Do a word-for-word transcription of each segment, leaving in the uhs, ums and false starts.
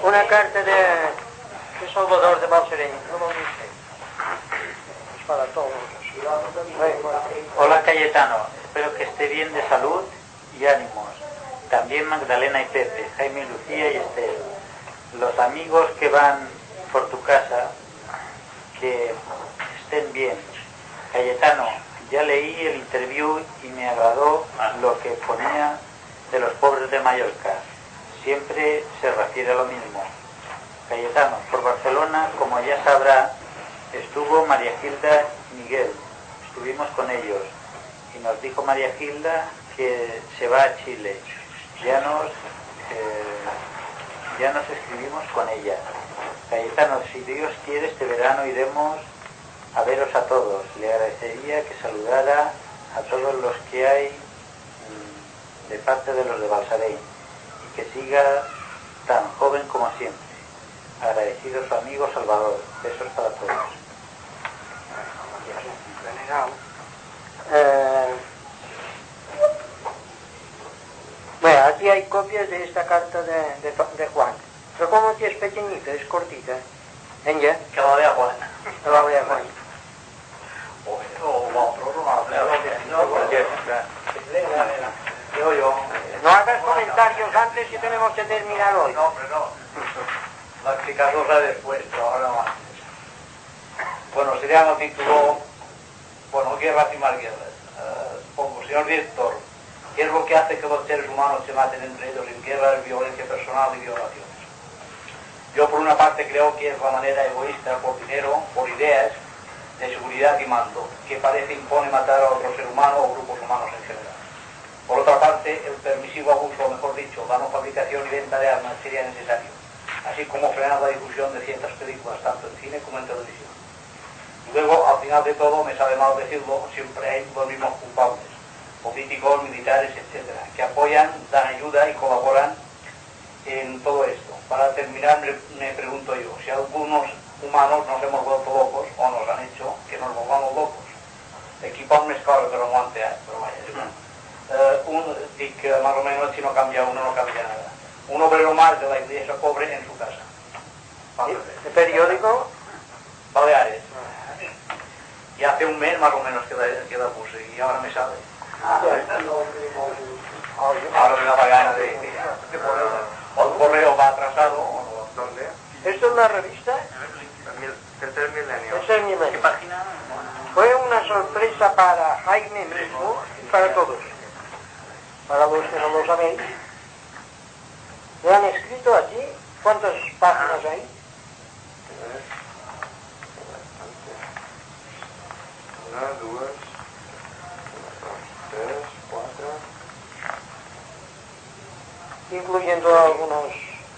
una carta de, de Salvador de Balsareny. No lo dice. Es para todos. Hola Cayetano, espero que esté bien de salud y ánimos. También Magdalena y Pepe, Jaime, Lucía y Esther. Los amigos que van por tu casa, que estén bien. Cayetano, ya leí el interview y me agradó lo que ponía de los pobres de Mallorca. Siempre se refiere a lo mismo. Cayetano, por Barcelona, como ya sabrá, estuvo María Gilda y Miguel. Estuvimos con ellos y nos dijo María Gilda que se va a Chile. Ya nos eh, ya nos escribimos con ella. Cayetano, si Dios quiere, este verano iremos a veros a todos. Le agradecería que saludara a todos los que hay mmm, de parte de los de Balsareny y que siga tan joven como siempre. Agradecido su amigo Salvador. Besos para todos. Eh, bueno, aquí hay copias de esta carta de, de, de Juan. Pero como que es pequeñita, es cortita. ¿En ya? Que la vea Juan. Que la vea Juan. No hagas comentarios antes que tenemos que terminar hoy. No, pero no. La explicarosla después, pero ahora no antes. Bueno, se llama el título, bueno, Guerras y más guerras. Uh, pongo, señor director, ¿qué es lo que hace que los seres humanos se maten entre ellos en guerras, violencia personal y violaciones? Yo por una parte creo que es la manera egoísta, por dinero, por ideas de seguridad y mando, que parece impone matar a otro ser humano o grupos humanos en general. Por otra parte, el permisivo abuso, o mejor dicho, la no fabricación y venta de armas sería necesario, así como frenar la difusión de ciertas películas, tanto en cine como en televisión. Luego, al final de todo, me sabe mal decirlo, siempre hay los mismos culpables, políticos, militares, etcétera, que apoyan, dan ayuda y colaboran en todo esto. Para terminar, me, me pregunto yo, si algunos humanos nos hemos vuelto locos, o nos han hecho que nos volvamos locos. Equipamos més coses per aguantar, però vaja, és igual. Uh, un, dic que más o menos si no cambia uno, no cambia nada. Un obrero más de la iglesia pobre en su casa. ¿El periódico? Baleares. Y hace un mes más o menos que la, que la puse y ahora me sale. Ahora me da la gana de, de, de ponerla. O el correo va atrasado o ¿dónde? ¿Esto es una revista? Tercer milenio. Tercer milenio. ¿Qué página? Fue una sorpresa para Jaime mismo y para todos. Para los que no lo sabéis. ¿Le han escrito aquí? ¿Cuántas páginas hay? Una, dos, tres, cuatro. Incluyendo algunos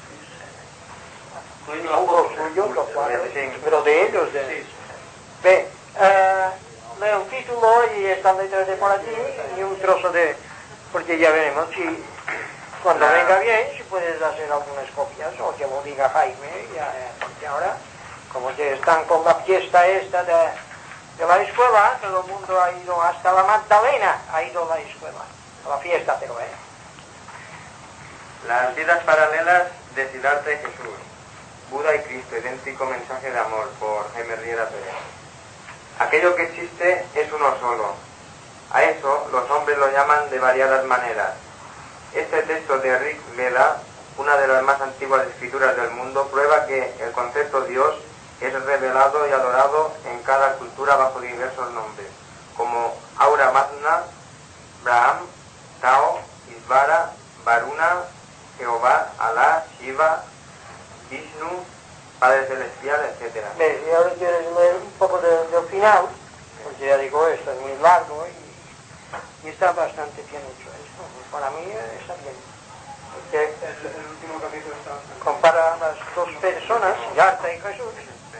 dibujos suyos, los cuadros, pero de ellos. De... Ve, uh, leo un título y esta letra de por aquí y un trozo de... Porque ya veremos si cuando venga bien, si puedes hacer algunas copias o que lo diga Jaime, ya, porque ahora, como que están con la fiesta esta de, de la escuela, todo el mundo ha ido, hasta la Magdalena ha ido a la escuela, a la fiesta, pero eh. Las vidas paralelas de Siddhartha y Jesús, Buda y Cristo, idéntico mensaje de amor, por Jaime Riera Pérez. Aquello que existe es uno solo. A eso los hombres lo llaman de variadas maneras. Este texto de Rig Veda, una de las más antiguas escrituras del mundo, prueba que el concepto Dios es revelado y adorado en cada cultura bajo diversos nombres, como Aura Mazda, Braham, Tao, Isvara, Varuna, Jehová, Alá, Shiva, Vishnu, Padre Celestial, etcétera. Ve, y ahora quieres leer un poco de, del final, porque ya digo, esto es muy largo y, y está bastante bien hecho esto. Para mí está bien. Porque El, el último capítulo está bastante... compara a las dos personas, Siddhartha y Jesús.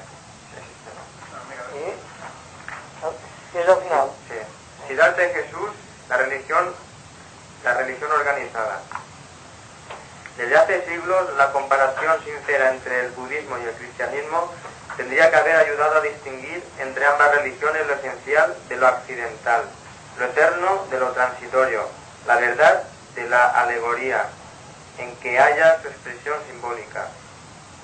¿Y? Es el final. Sí. Siddhartha y Jesús, la religión, la religión organizada. Desde hace siglos, la comparación sincera entre el budismo y el cristianismo tendría que haber ayudado a distinguir entre ambas religiones lo esencial de lo accidental, lo eterno de lo transitorio, la verdad de la alegoría, en que haya su expresión simbólica.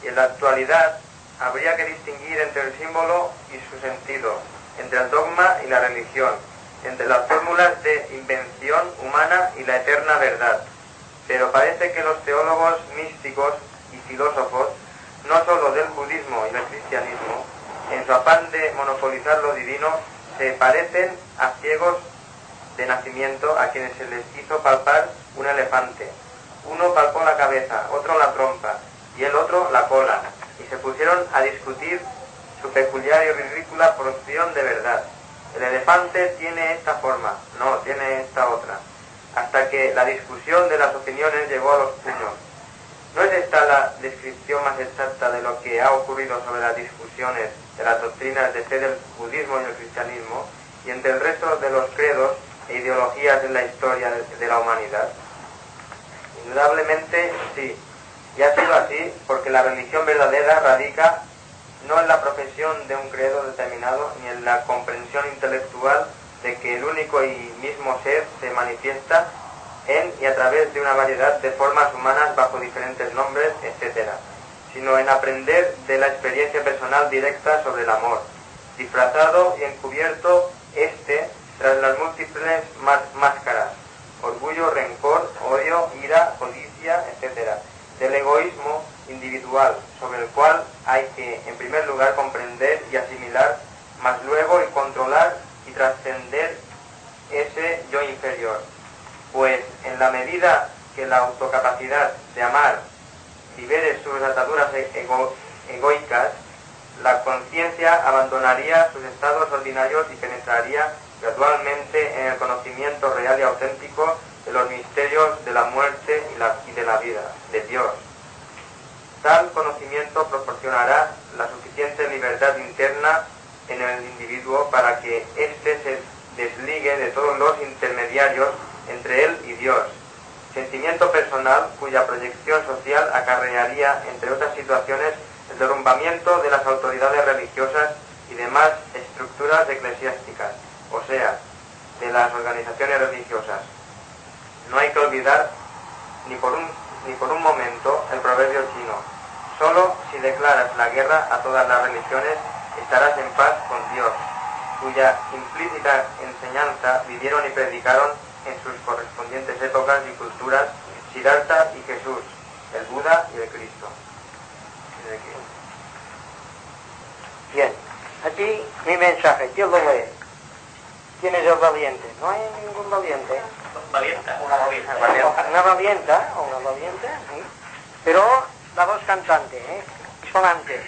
Y en la actualidad habría que distinguir entre el símbolo y su sentido, entre el dogma y la religión, entre las fórmulas de invención humana y la eterna verdad. Pero parece que los teólogos místicos y filósofos, no solo del budismo y del cristianismo, en su afán de monopolizar lo divino, se parecen a ciegos de nacimiento a quienes se les hizo palpar un elefante. Uno palpó la cabeza, otro la trompa y el otro la cola, y se pusieron a discutir su peculiar y ridícula porción de verdad. El elefante tiene esta forma, no, tiene esta otra, hasta que la discusión de las opiniones llegó a los puños. ¿No es esta la descripción más exacta de lo que ha ocurrido sobre las discusiones de las doctrinas de fe del budismo y el cristianismo y entre el resto de los credos e ideologías en la historia de la humanidad? Indudablemente sí, y ha sido así porque la religión verdadera radica no en la profesión de un credo determinado ni en la comprensión intelectual de que el único y mismo ser se manifiesta en y a través de una variedad de formas humanas bajo diferentes nombres, etcétera, sino en aprender de la experiencia personal directa sobre el amor, disfrazado y encubierto este tras las múltiples máscaras, orgullo, rencor, odio, ira, codicia, etcétera, del egoísmo individual, sobre el cual hay que, en primer lugar, comprender y asimilar, mas luego y controlar y trascender ese yo inferior. Pues en la medida que la autocapacidad de amar libere sus ataduras ego, egoicas, la conciencia abandonaría sus estados ordinarios y penetraría gradualmente en el conocimiento real y auténtico de los misterios de la muerte y, la, y de la vida, de Dios. Tal conocimiento proporcionará la suficiente libertad interna en el individuo para que éste se desligue de todos los intermediarios entre él y Dios, sentimiento personal cuya proyección social acarrearía, entre otras situaciones, el derrumbamiento de las autoridades religiosas y demás estructuras eclesiásticas, o sea, de las organizaciones religiosas. No hay que olvidar ni por un, ni por un momento el proverbio chino: solo si declaras la guerra a todas las religiones estarás en paz con Dios, cuya implícita enseñanza vivieron y predicaron en sus correspondientes épocas y culturas Siddhartha y Jesús, el Buda y el Cristo. Bien, aquí mi mensaje, ¿quién lo lee? ¿Quién es el valiente? No hay ningún valiente. Valienta, una valienta. Una valienta, o una valiente, ¿sí? Pero la voz cantante, ¿eh? Sonante.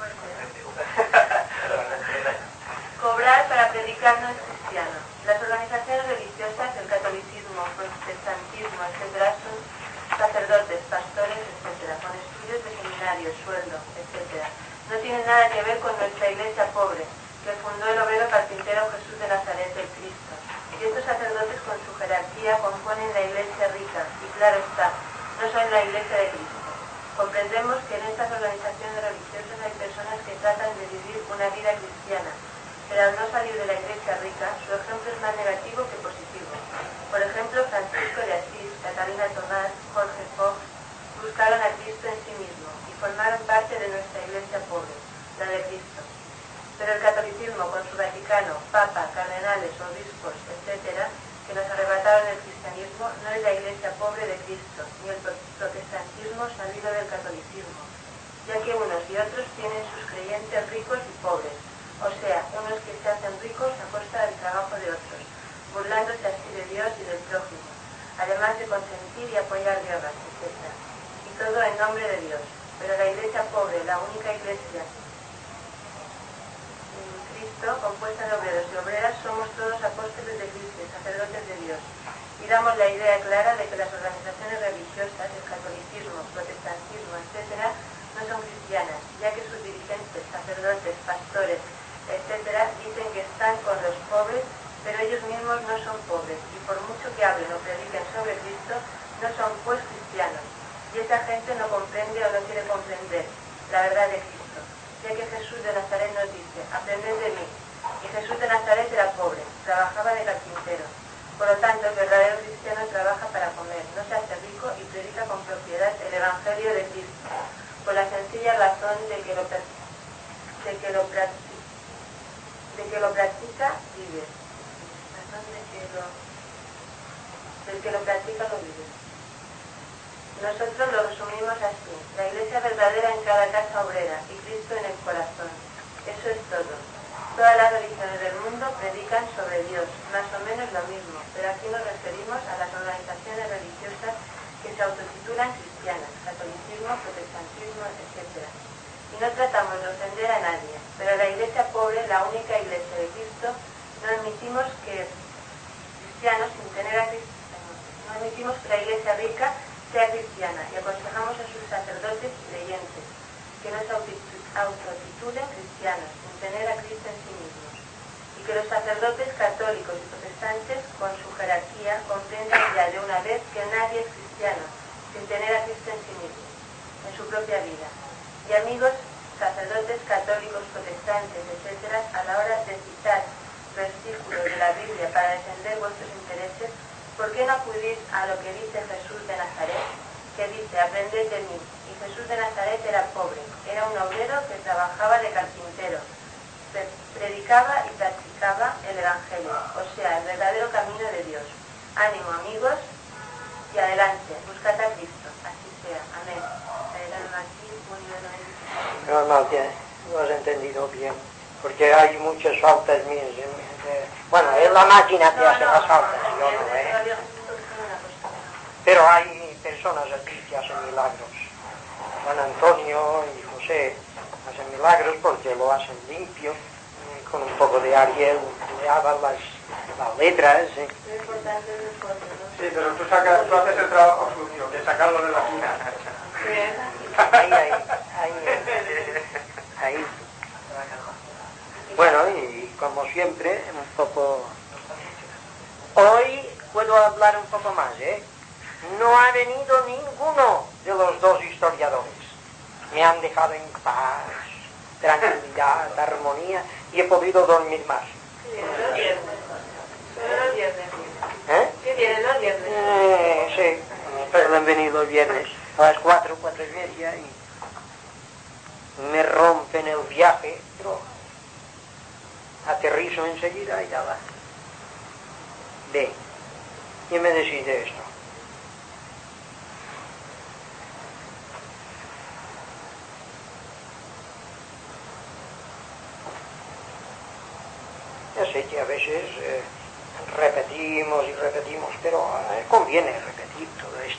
Cobrar para predicar no es cristiano. Las organizaciones religiosas, el catolicismo, protestantismo, etcétera, son sacerdotes, pastores, etcétera, con estudios de seminario, sueldo, etcétera. No tienen nada que ver con nuestra iglesia pobre, que fundó el obrero carpintero Jesús de Nazaret, el Cristo. Y estos sacerdotes con su jerarquía componen la iglesia rica, y claro está, no son la iglesia de Cristo. Comprendemos que en estas organizaciones religiosas hay personas que tratan de vivir una vida cristiana, pero al no salir de la iglesia rica, su ejemplo es más negativo que positivo. Por ejemplo, Francisco de Asís, Catalina Tomás, Jorge Fox, buscaron a Cristo en sí mismo y formaron parte de nuestra iglesia pobre, la de Cristo. Pero el catolicismo, con su Vaticano, Papa, cardenales, obispos, etcétera, que nos arrebataron el cristianismo, no es la iglesia pobre de Cristo, ni el protestantismo salido del catolicismo, ya que unos y otros tienen sus creyentes ricos y pobres, o sea, unos que se hacen ricos a costa del trabajo de otros, burlándose así de Dios y del prójimo, además de consentir y apoyar guerras, etcétera. Y todo en nombre de Dios. Pero la iglesia pobre, la única iglesia en Cristo, compuesta de obreros y obreras, somos todos apóstoles de Cristo, sacerdotes de Dios. Y damos la idea clara de que las organizaciones religiosas, el catolicismo, protestantismo, etcétera, no son cristianas, ya que sus dirigentes, sacerdotes, pastores, etcétera, dicen que están con los pobres, pero ellos mismos no son pobres, y por mucho que hablen o prediquen sobre Cristo, no son pues cristianos, y esa gente no comprende o no quiere comprender la verdad de Cristo, ya que Jesús de Nazaret nos dice: aprended de mí, y Jesús de Nazaret era pobre, trabajaba de carpintero. Por lo tanto, el verdadero cristiano trabaja para comer, no se hace rico y predica con propiedad el Evangelio de Cristo, con la sencilla sencilla razón de que lo, de que lo, practica, de que lo practica vive. Razón de que lo, del que lo practica lo vive. Nosotros lo resumimos así: la iglesia verdadera en cada casa obrera y Cristo en el corazón. Eso es todo. Todas las religiones del mundo predican sobre Dios, más o menos lo mismo, pero aquí nos referimos a las organizaciones religiosas que se autotitulan cristianas, catolicismo, protestantismo, etcétera. Y no tratamos de ofender a nadie, pero la iglesia pobre, la única iglesia de Cristo, no admitimos que cristianos sin tener a Cristo, no admitimos que la iglesia rica sea cristiana y aconsejamos a sus sacerdotes y creyentes que no se autotitulen cristianos sin tener a Cristo en sí mismos, y que los sacerdotes católicos y protestantes con su jerarquía comprendan ya de una vez que nadie es cristiano sin tener a Cristo en sí mismo, en su propia vida. Y amigos sacerdotes católicos, protestantes, etcétera, a la hora de citar versículos de la Biblia para defender vuestros intereses, ¿por qué no acudís a lo que dice Jesús de Nazaret? Que dice: aprended de mí. Y Jesús de Nazaret era pobre, era un obrero que trabajaba de carpintero, predicaba y practicaba el Evangelio, o sea, el verdadero camino de Dios. Ánimo, amigos, y adelante, buscad a Cristo, así sea. Amén. Aquí, normal que lo has entendido bien, porque hay muchas faltas mías. Bueno, es la máquina que no, hace no, las faltas, no, yo no, ¿eh? Pero hay personas aquí que hacen milagros. Juan Antonio y José hacen milagros porque lo hacen limpio, con un poco de Ariel, le hagan las, las letras. ¿eh? Sí, pero tú, sacas, tú haces el trabajo sucio, que sacarlo de la cuna. Ahí, ahí, ahí, ahí. Bueno, y como siempre, un poco... Hoy puedo hablar un poco más, ¿eh? No ha venido ninguno de los dos historiadores. Me han dejado en paz, tranquilidad, armonía, y he podido dormir más. ¿Qué vienen los viernes? Solo los viernes. ¿Eh? ¿Qué vienen los viernes? Eh, sí, pero han venido el viernes a las cuatro, cuatro y media, y me rompen el viaje, pero aterrizo enseguida y ya va. Ve, ¿quién me decide esto? Ya sé que a veces eh, repetimos y repetimos, pero eh, conviene repetir todo esto.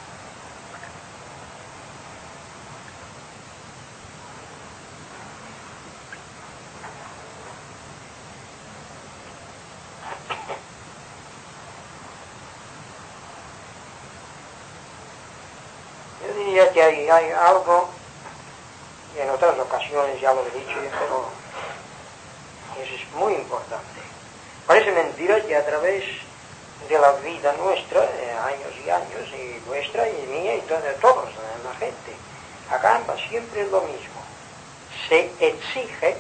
Yo diría que hay, hay algo, y en otras ocasiones ya lo he dicho, pero eso es muy importante. Parece mentira que a través de la vida nuestra, eh, años y años, y nuestra y mía y de todos, eh, la gente, acá anda siempre lo mismo. Se exige,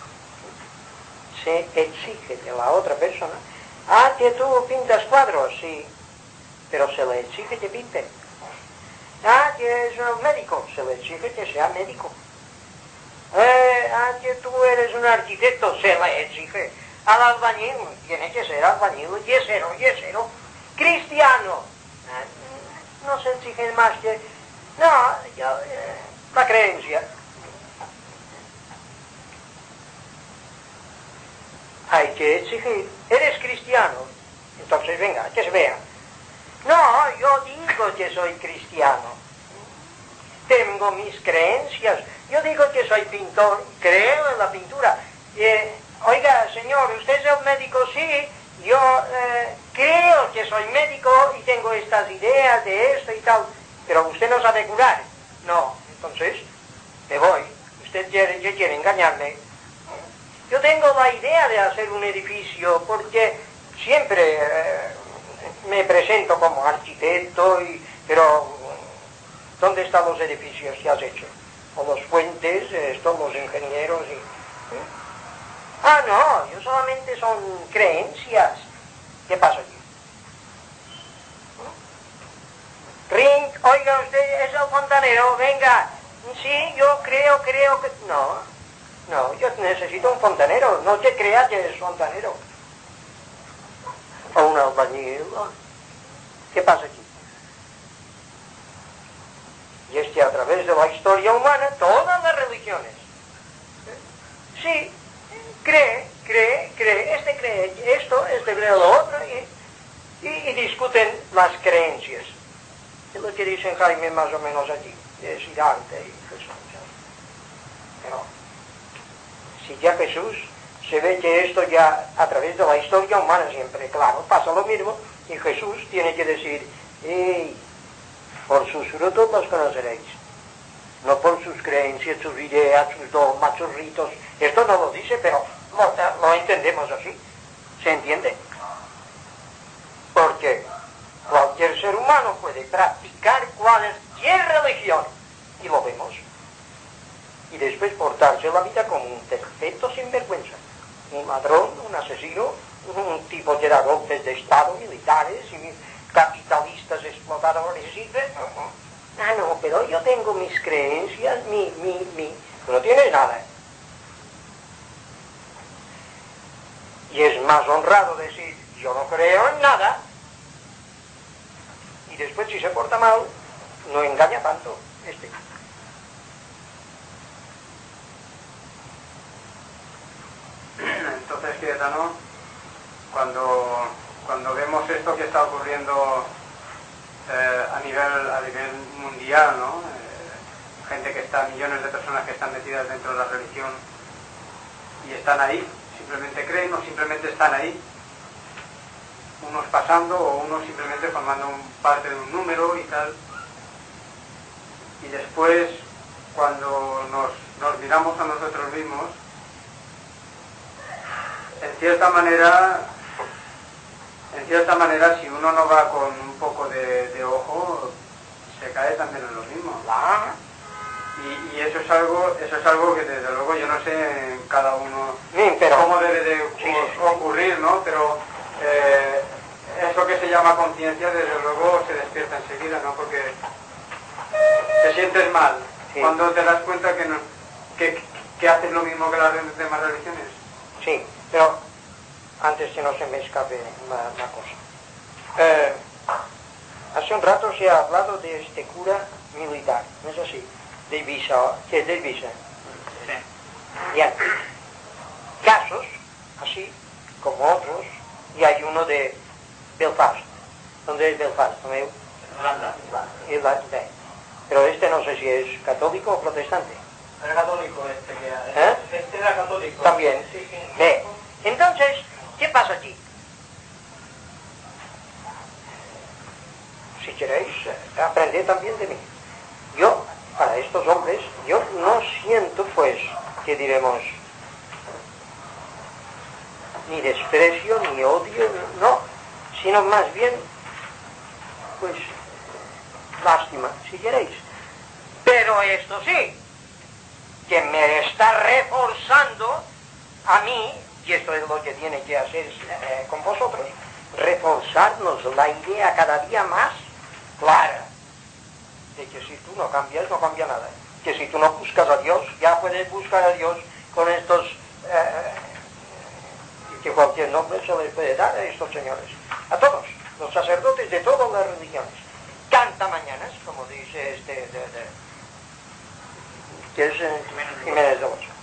se exige de la otra persona, ah, que tú pintas cuadros, sí, pero se le exige que pinte. Ah, que es un médico, se le exige que sea médico. Eh, ah, que tú eres un arquitecto, se le exige. Al albañil, tiene que ser albañil, yesero, yesero, cristiano. Eh, no se exige más que... No, yo, eh, la creencia. Hay que exigir. ¿Eres cristiano? Entonces venga, que se vea. No, yo digo que soy cristiano. Tengo mis creencias. Yo digo que soy pintor, creo en la pintura. Eh, oiga, señor, ¿usted es el médico? Sí, yo eh, creo que soy médico y tengo estas ideas de esto y tal, pero usted no sabe curar. No, entonces, me voy. Usted quiere, quiere engañarme. Yo tengo la idea de hacer un edificio porque siempre eh, me presento como arquitecto, y, pero ¿dónde están los edificios que has hecho? O los puentes, estos, los ingenieros y... ¿eh? Ah, no, yo solamente son creencias. ¿Qué pasa aquí? ¿Eh? Ring, oiga, usted es el fontanero, venga, Sí, yo creo, creo que... No, no, yo necesito un fontanero. No te creas que es fontanero. O un albañil. ¿Qué pasa aquí? Y es que a través de la historia humana, todas las religiones, sí, cree, cree, cree, este cree esto, este cree lo otro, y, y, y discuten las creencias. Es lo que dice Jaime más o menos aquí, es Dante y Jesús. Pero, si ya Jesús, se ve que esto ya a través de la historia humana siempre, claro, pasa lo mismo, y Jesús tiene que decir, hey, por sus frutos los conoceréis, no por sus creencias, sus ideas, sus dogmas, sus ritos. Esto no lo dice, pero lo, lo entendemos así, ¿se entiende? Porque cualquier ser humano puede practicar cualquier religión, y lo vemos, y después portarse la vida como un perfecto sinvergüenza, un ladrón, un asesino, un tipo que da golpes de Estado, militares, y capitalistas, explotadores, y ah, no, pero yo tengo mis creencias, mi, mi, mi, no tienes nada. Y es más honrado decir, yo no creo en nada, y después si se porta mal, no engaña tanto este. Entonces, Cayetano, cuando, cuando vemos esto que está ocurriendo eh, a nivel a nivel mundial, ¿no? Eh, gente que está, millones de personas que están metidas dentro de la religión y están ahí, simplemente creen o simplemente están ahí, unos pasando o unos simplemente formando un, parte de un número y tal, y después cuando nos, nos miramos a nosotros mismos, en cierta manera, en cierta manera, si uno no va con un poco de, de ojo, se cae también en lo mismo. Y, y eso es algo, eso es algo que desde luego yo no sé en cada uno sí, pero, cómo debe de sí, sí. ocurrir, ¿no? Pero eh, eso que se llama conciencia, desde luego se despierta enseguida, ¿no? Porque te sientes mal sí. cuando te das cuenta que, no, que, que haces lo mismo que las demás religiones. Sí, pero antes que no se me escape una, una cosa. Eh, hace un rato se ha hablado de este cura militar, ¿no es así? De Ibiza, que es de Ibiza. Sí. Bien. Casos, así como otros, y hay uno de Belfast. ¿Dónde es Belfast? Irlanda. Irlanda. Pero este no sé si es católico o protestante. Era católico este que ¿Eh? Este era católico. También. Sí, sí. Ve. Entonces, ¿qué pasa aquí? Si queréis, eh, aprended también de mí. Yo, para estos hombres, yo no siento, pues, que diremos, ni desprecio, ni odio, no, sino más bien, pues, lástima, si queréis. Pero esto sí, que me está reforzando a mí, y esto es lo que tiene que hacer eh, con vosotros, reforzarnos la idea cada día más clara de que si tú no cambias, no cambia nada. Que si tú no buscas a Dios, ya puedes buscar a Dios con estos, eh, que cualquier nombre se les puede dar a estos señores. A todos, los sacerdotes de todas las religiones. Canta mañanas, como dice este, de, de, que es eh, Jiménez de Ocho.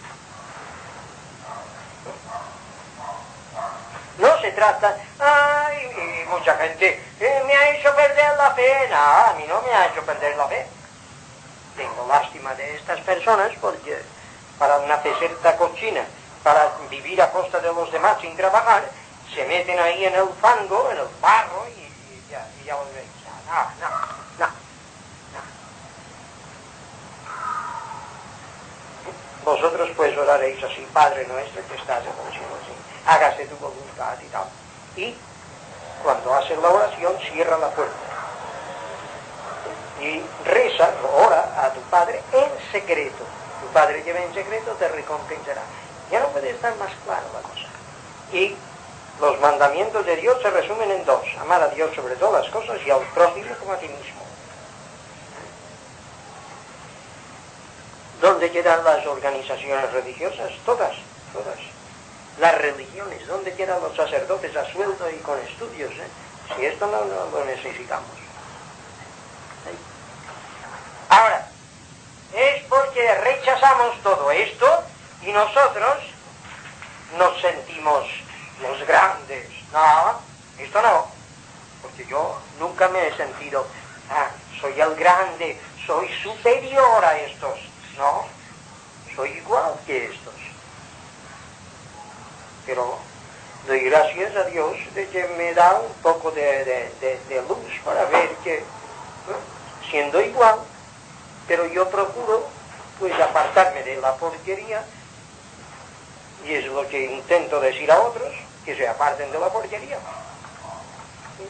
No se trata, ay, y mucha gente, eh, me ha hecho perder la fe. No, a mí no me ha hecho perder la fe. Tengo lástima de estas personas porque para una peserta cochina, para vivir a costa de los demás sin trabajar, se meten ahí en el fango, en el barro y, y ya, y ya lo veis. No, no, no, no. Vosotros pues oraréis así, Padre nuestro que estás en el cielo, así. Hágase tu voluntad y tal. Y cuando haces la oración, cierra la puerta. Y reza, ora a tu Padre en secreto. Tu Padre que ve en secreto te recompensará. Ya no puede estar más claro la cosa. Y los mandamientos de Dios se resumen en dos. Amar a Dios sobre todas las cosas y al prójimo como a ti mismo. ¿Dónde quedan las organizaciones religiosas? Todas, todas. Las religiones, ¿dónde quedan los sacerdotes a sueldo y con estudios? ¿eh? Si esto no, no lo necesitamos. ¿Sí? Ahora, es porque rechazamos todo esto y nosotros nos sentimos los grandes. No, esto no. Porque yo nunca me he sentido, ah, soy el grande, soy superior a estos. No, soy igual que estos. Pero doy gracias a Dios de que me da un poco de, de, de, de luz para ver que, ¿no? Siendo igual, pero yo procuro pues apartarme de la porquería, y es lo que intento decir a otros, que se aparten de la porquería. ¿Sí?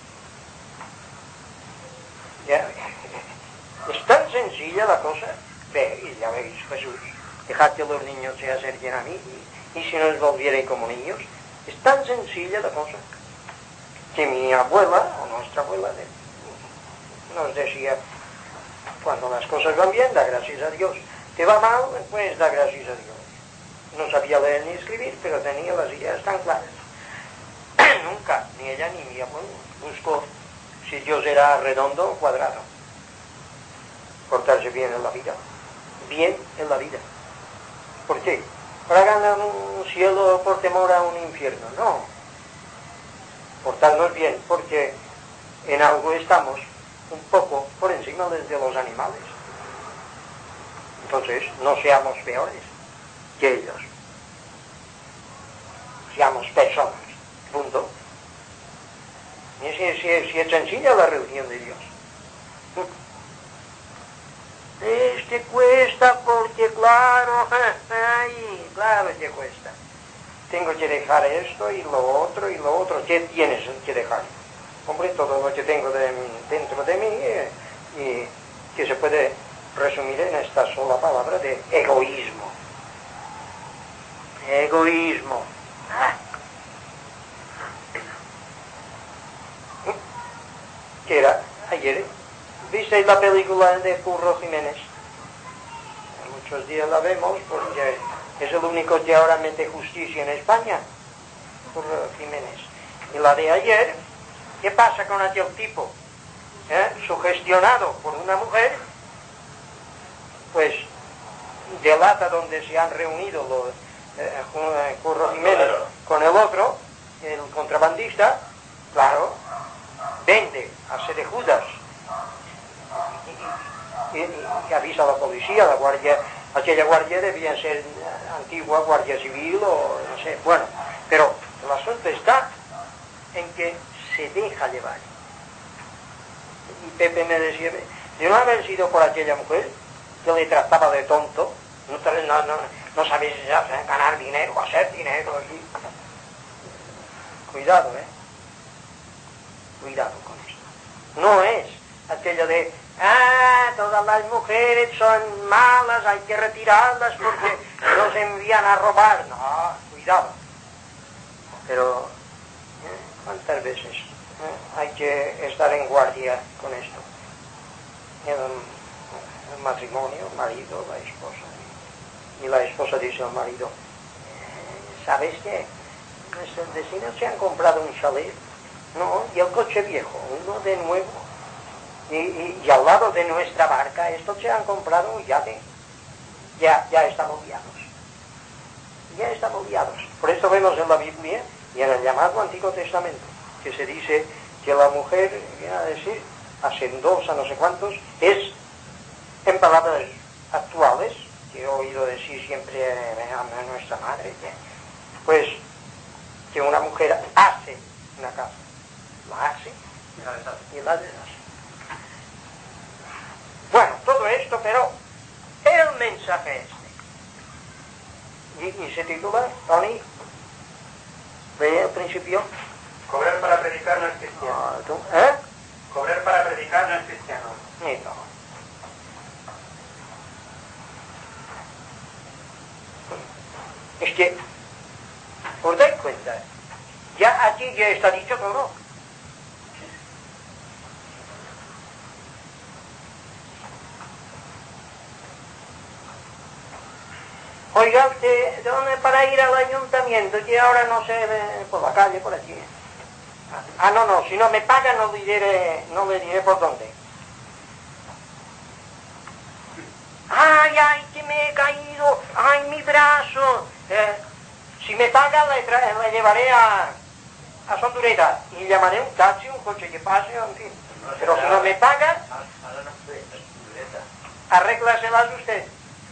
Ya. Es tan sencilla la cosa. Ve, y ya veis, Jesús, dejad que los niños se acerquen a mí, y, y si nos volvieran como niños. Es tan sencilla la cosa, que mi abuela, o nuestra abuela, nos decía, cuando las cosas van bien, da gracias a Dios. Te va mal, pues da gracias a Dios. No sabía leer ni escribir, pero tenía las ideas tan claras. Nunca, ni ella ni mi abuelo, buscó si Dios era redondo o cuadrado. Portarse bien en la vida. Bien en la vida. ¿Por qué? Para ganar un cielo por temor a un infierno. No. Portarnos bien porque en algo estamos un poco por encima de, de los animales. Entonces, no seamos peores que ellos. Seamos personas. Punto. Y si, si, si es sencilla la religión de Dios. Este cuesta porque, claro, ay, claro que cuesta. Tengo que dejar esto y lo otro y lo otro. ¿Qué tienes que dejar? Hombre, todo lo que tengo de, dentro de mí eh, y que se puede resumir en esta sola palabra de egoísmo. Egoísmo. Ah. ¿Qué era? Ayer. ¿Visteis la película de Curro Jiménez? Muchos días la vemos porque es el único que ahora mete justicia en España. Curro Jiménez. Y la de ayer, ¿qué pasa con aquel tipo? ¿Eh? Sugestionado por una mujer, pues delata donde se han reunido los eh, Curro Jiménez con el otro, el contrabandista, claro, vende, hace de Judas. Y, y, y avisa a la policía, la guardia, aquella guardia debía ser antigua guardia civil o no sé, bueno, pero el asunto está en que se deja llevar. Y Pepe me decía, de no haber sido por aquella mujer que le trataba de tonto, no, no, no, no sabéis ganar dinero, hacer dinero aquí. Cuidado, eh. Cuidado con esto. No es aquello de ah, todas las mujeres son malas, hay que retirarlas porque nos envían a robar. No, cuidado. Pero, ¿eh? ¿cuántas veces eh? hay que estar en guardia con esto? El, el matrimonio, el marido, la esposa. Y la esposa dice al marido, ¿sabes qué? Nuestros vecinos se han comprado un chalet, no, y el coche viejo, uno de nuevo. Y, y, y al lado de nuestra barca, estos se han comprado un yate. Ya, ya estamos liados. Ya estamos liados. Por eso vemos en la Biblia y en el llamado Antiguo Testamento, que se dice que la mujer, viene a decir, hacendosa, no sé cuántos, es, en palabras actuales, que he oído decir siempre a nuestra madre, pues, que una mujer hace una casa. La hace y la deshace. Bueno, todo esto, pero el mensaje este. Y, y se titula, Tony, ve al principio. Cobrar para predicar no es cristiano. ¿Tú? ¿Eh? Cobrar para predicar no es cristiano. Ni no. Es que, ¿os dais cuenta? Ya aquí ya está dicho todo. Oiga usted, ¿de dónde para ir al ayuntamiento? Que ahora no sé, eh, por la calle, por aquí. Ah, no, no, si no me paga no le diré, no le diré por dónde. Ay, ay, que me he caído, ay, mi brazo. Eh, si me paga le, tra- le llevaré a, a Sondureta y llamaré un taxi, un coche que pase, en fin. Pero si no me paga, arréglaselas usted.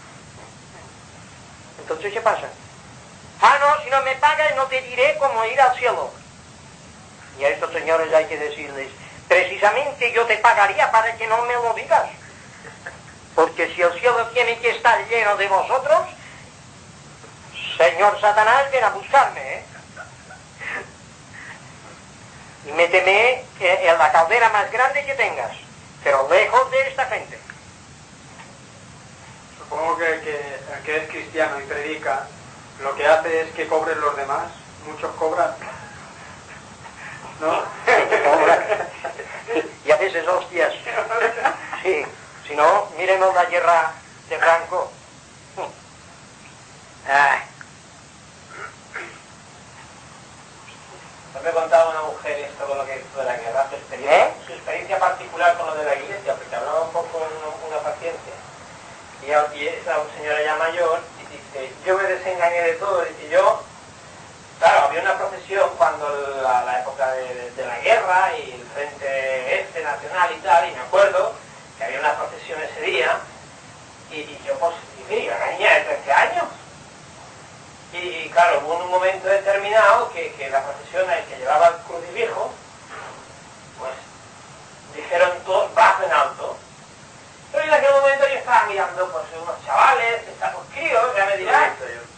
Entonces, ¿qué pasa? Ah, no, si no me paga no te diré cómo ir al cielo. Y a estos señores hay que decirles, precisamente yo te pagaría para que no me lo digas. Porque si el cielo tiene que estar lleno de vosotros, señor Satanás, ven a buscarme, ¿eh? Y méteme en la caldera más grande que tengas, pero lejos de esta gente. Supongo que el que, el que es cristiano y predica, lo que hace es que cobren los demás. Muchos cobran. ¿No? Y a veces hostias. Sí, si no, mírenos la guerra de Franco. Ay. Me contaba una mujer esto con lo que hizo de la guerra, su experiencia, ¿Eh? su experiencia particular con lo de la iglesia, porque hablaba un poco con una, una paciente, y, a- y es una señora ya mayor, y dice, yo me desengañé de todo, y yo, claro, había una procesión cuando la, la época de, de, de la guerra, y el frente este nacional y tal, y me acuerdo que había una procesión ese día, y, y yo pues, dije, una niña de trece años, Y, y claro, hubo un momento determinado que, que la procesión, el que llevaba el crucifijo, pues dijeron todos brazo en alto. Pero en aquel momento yo estaba mirando pues unos chavales, estos críos, ya me dirán.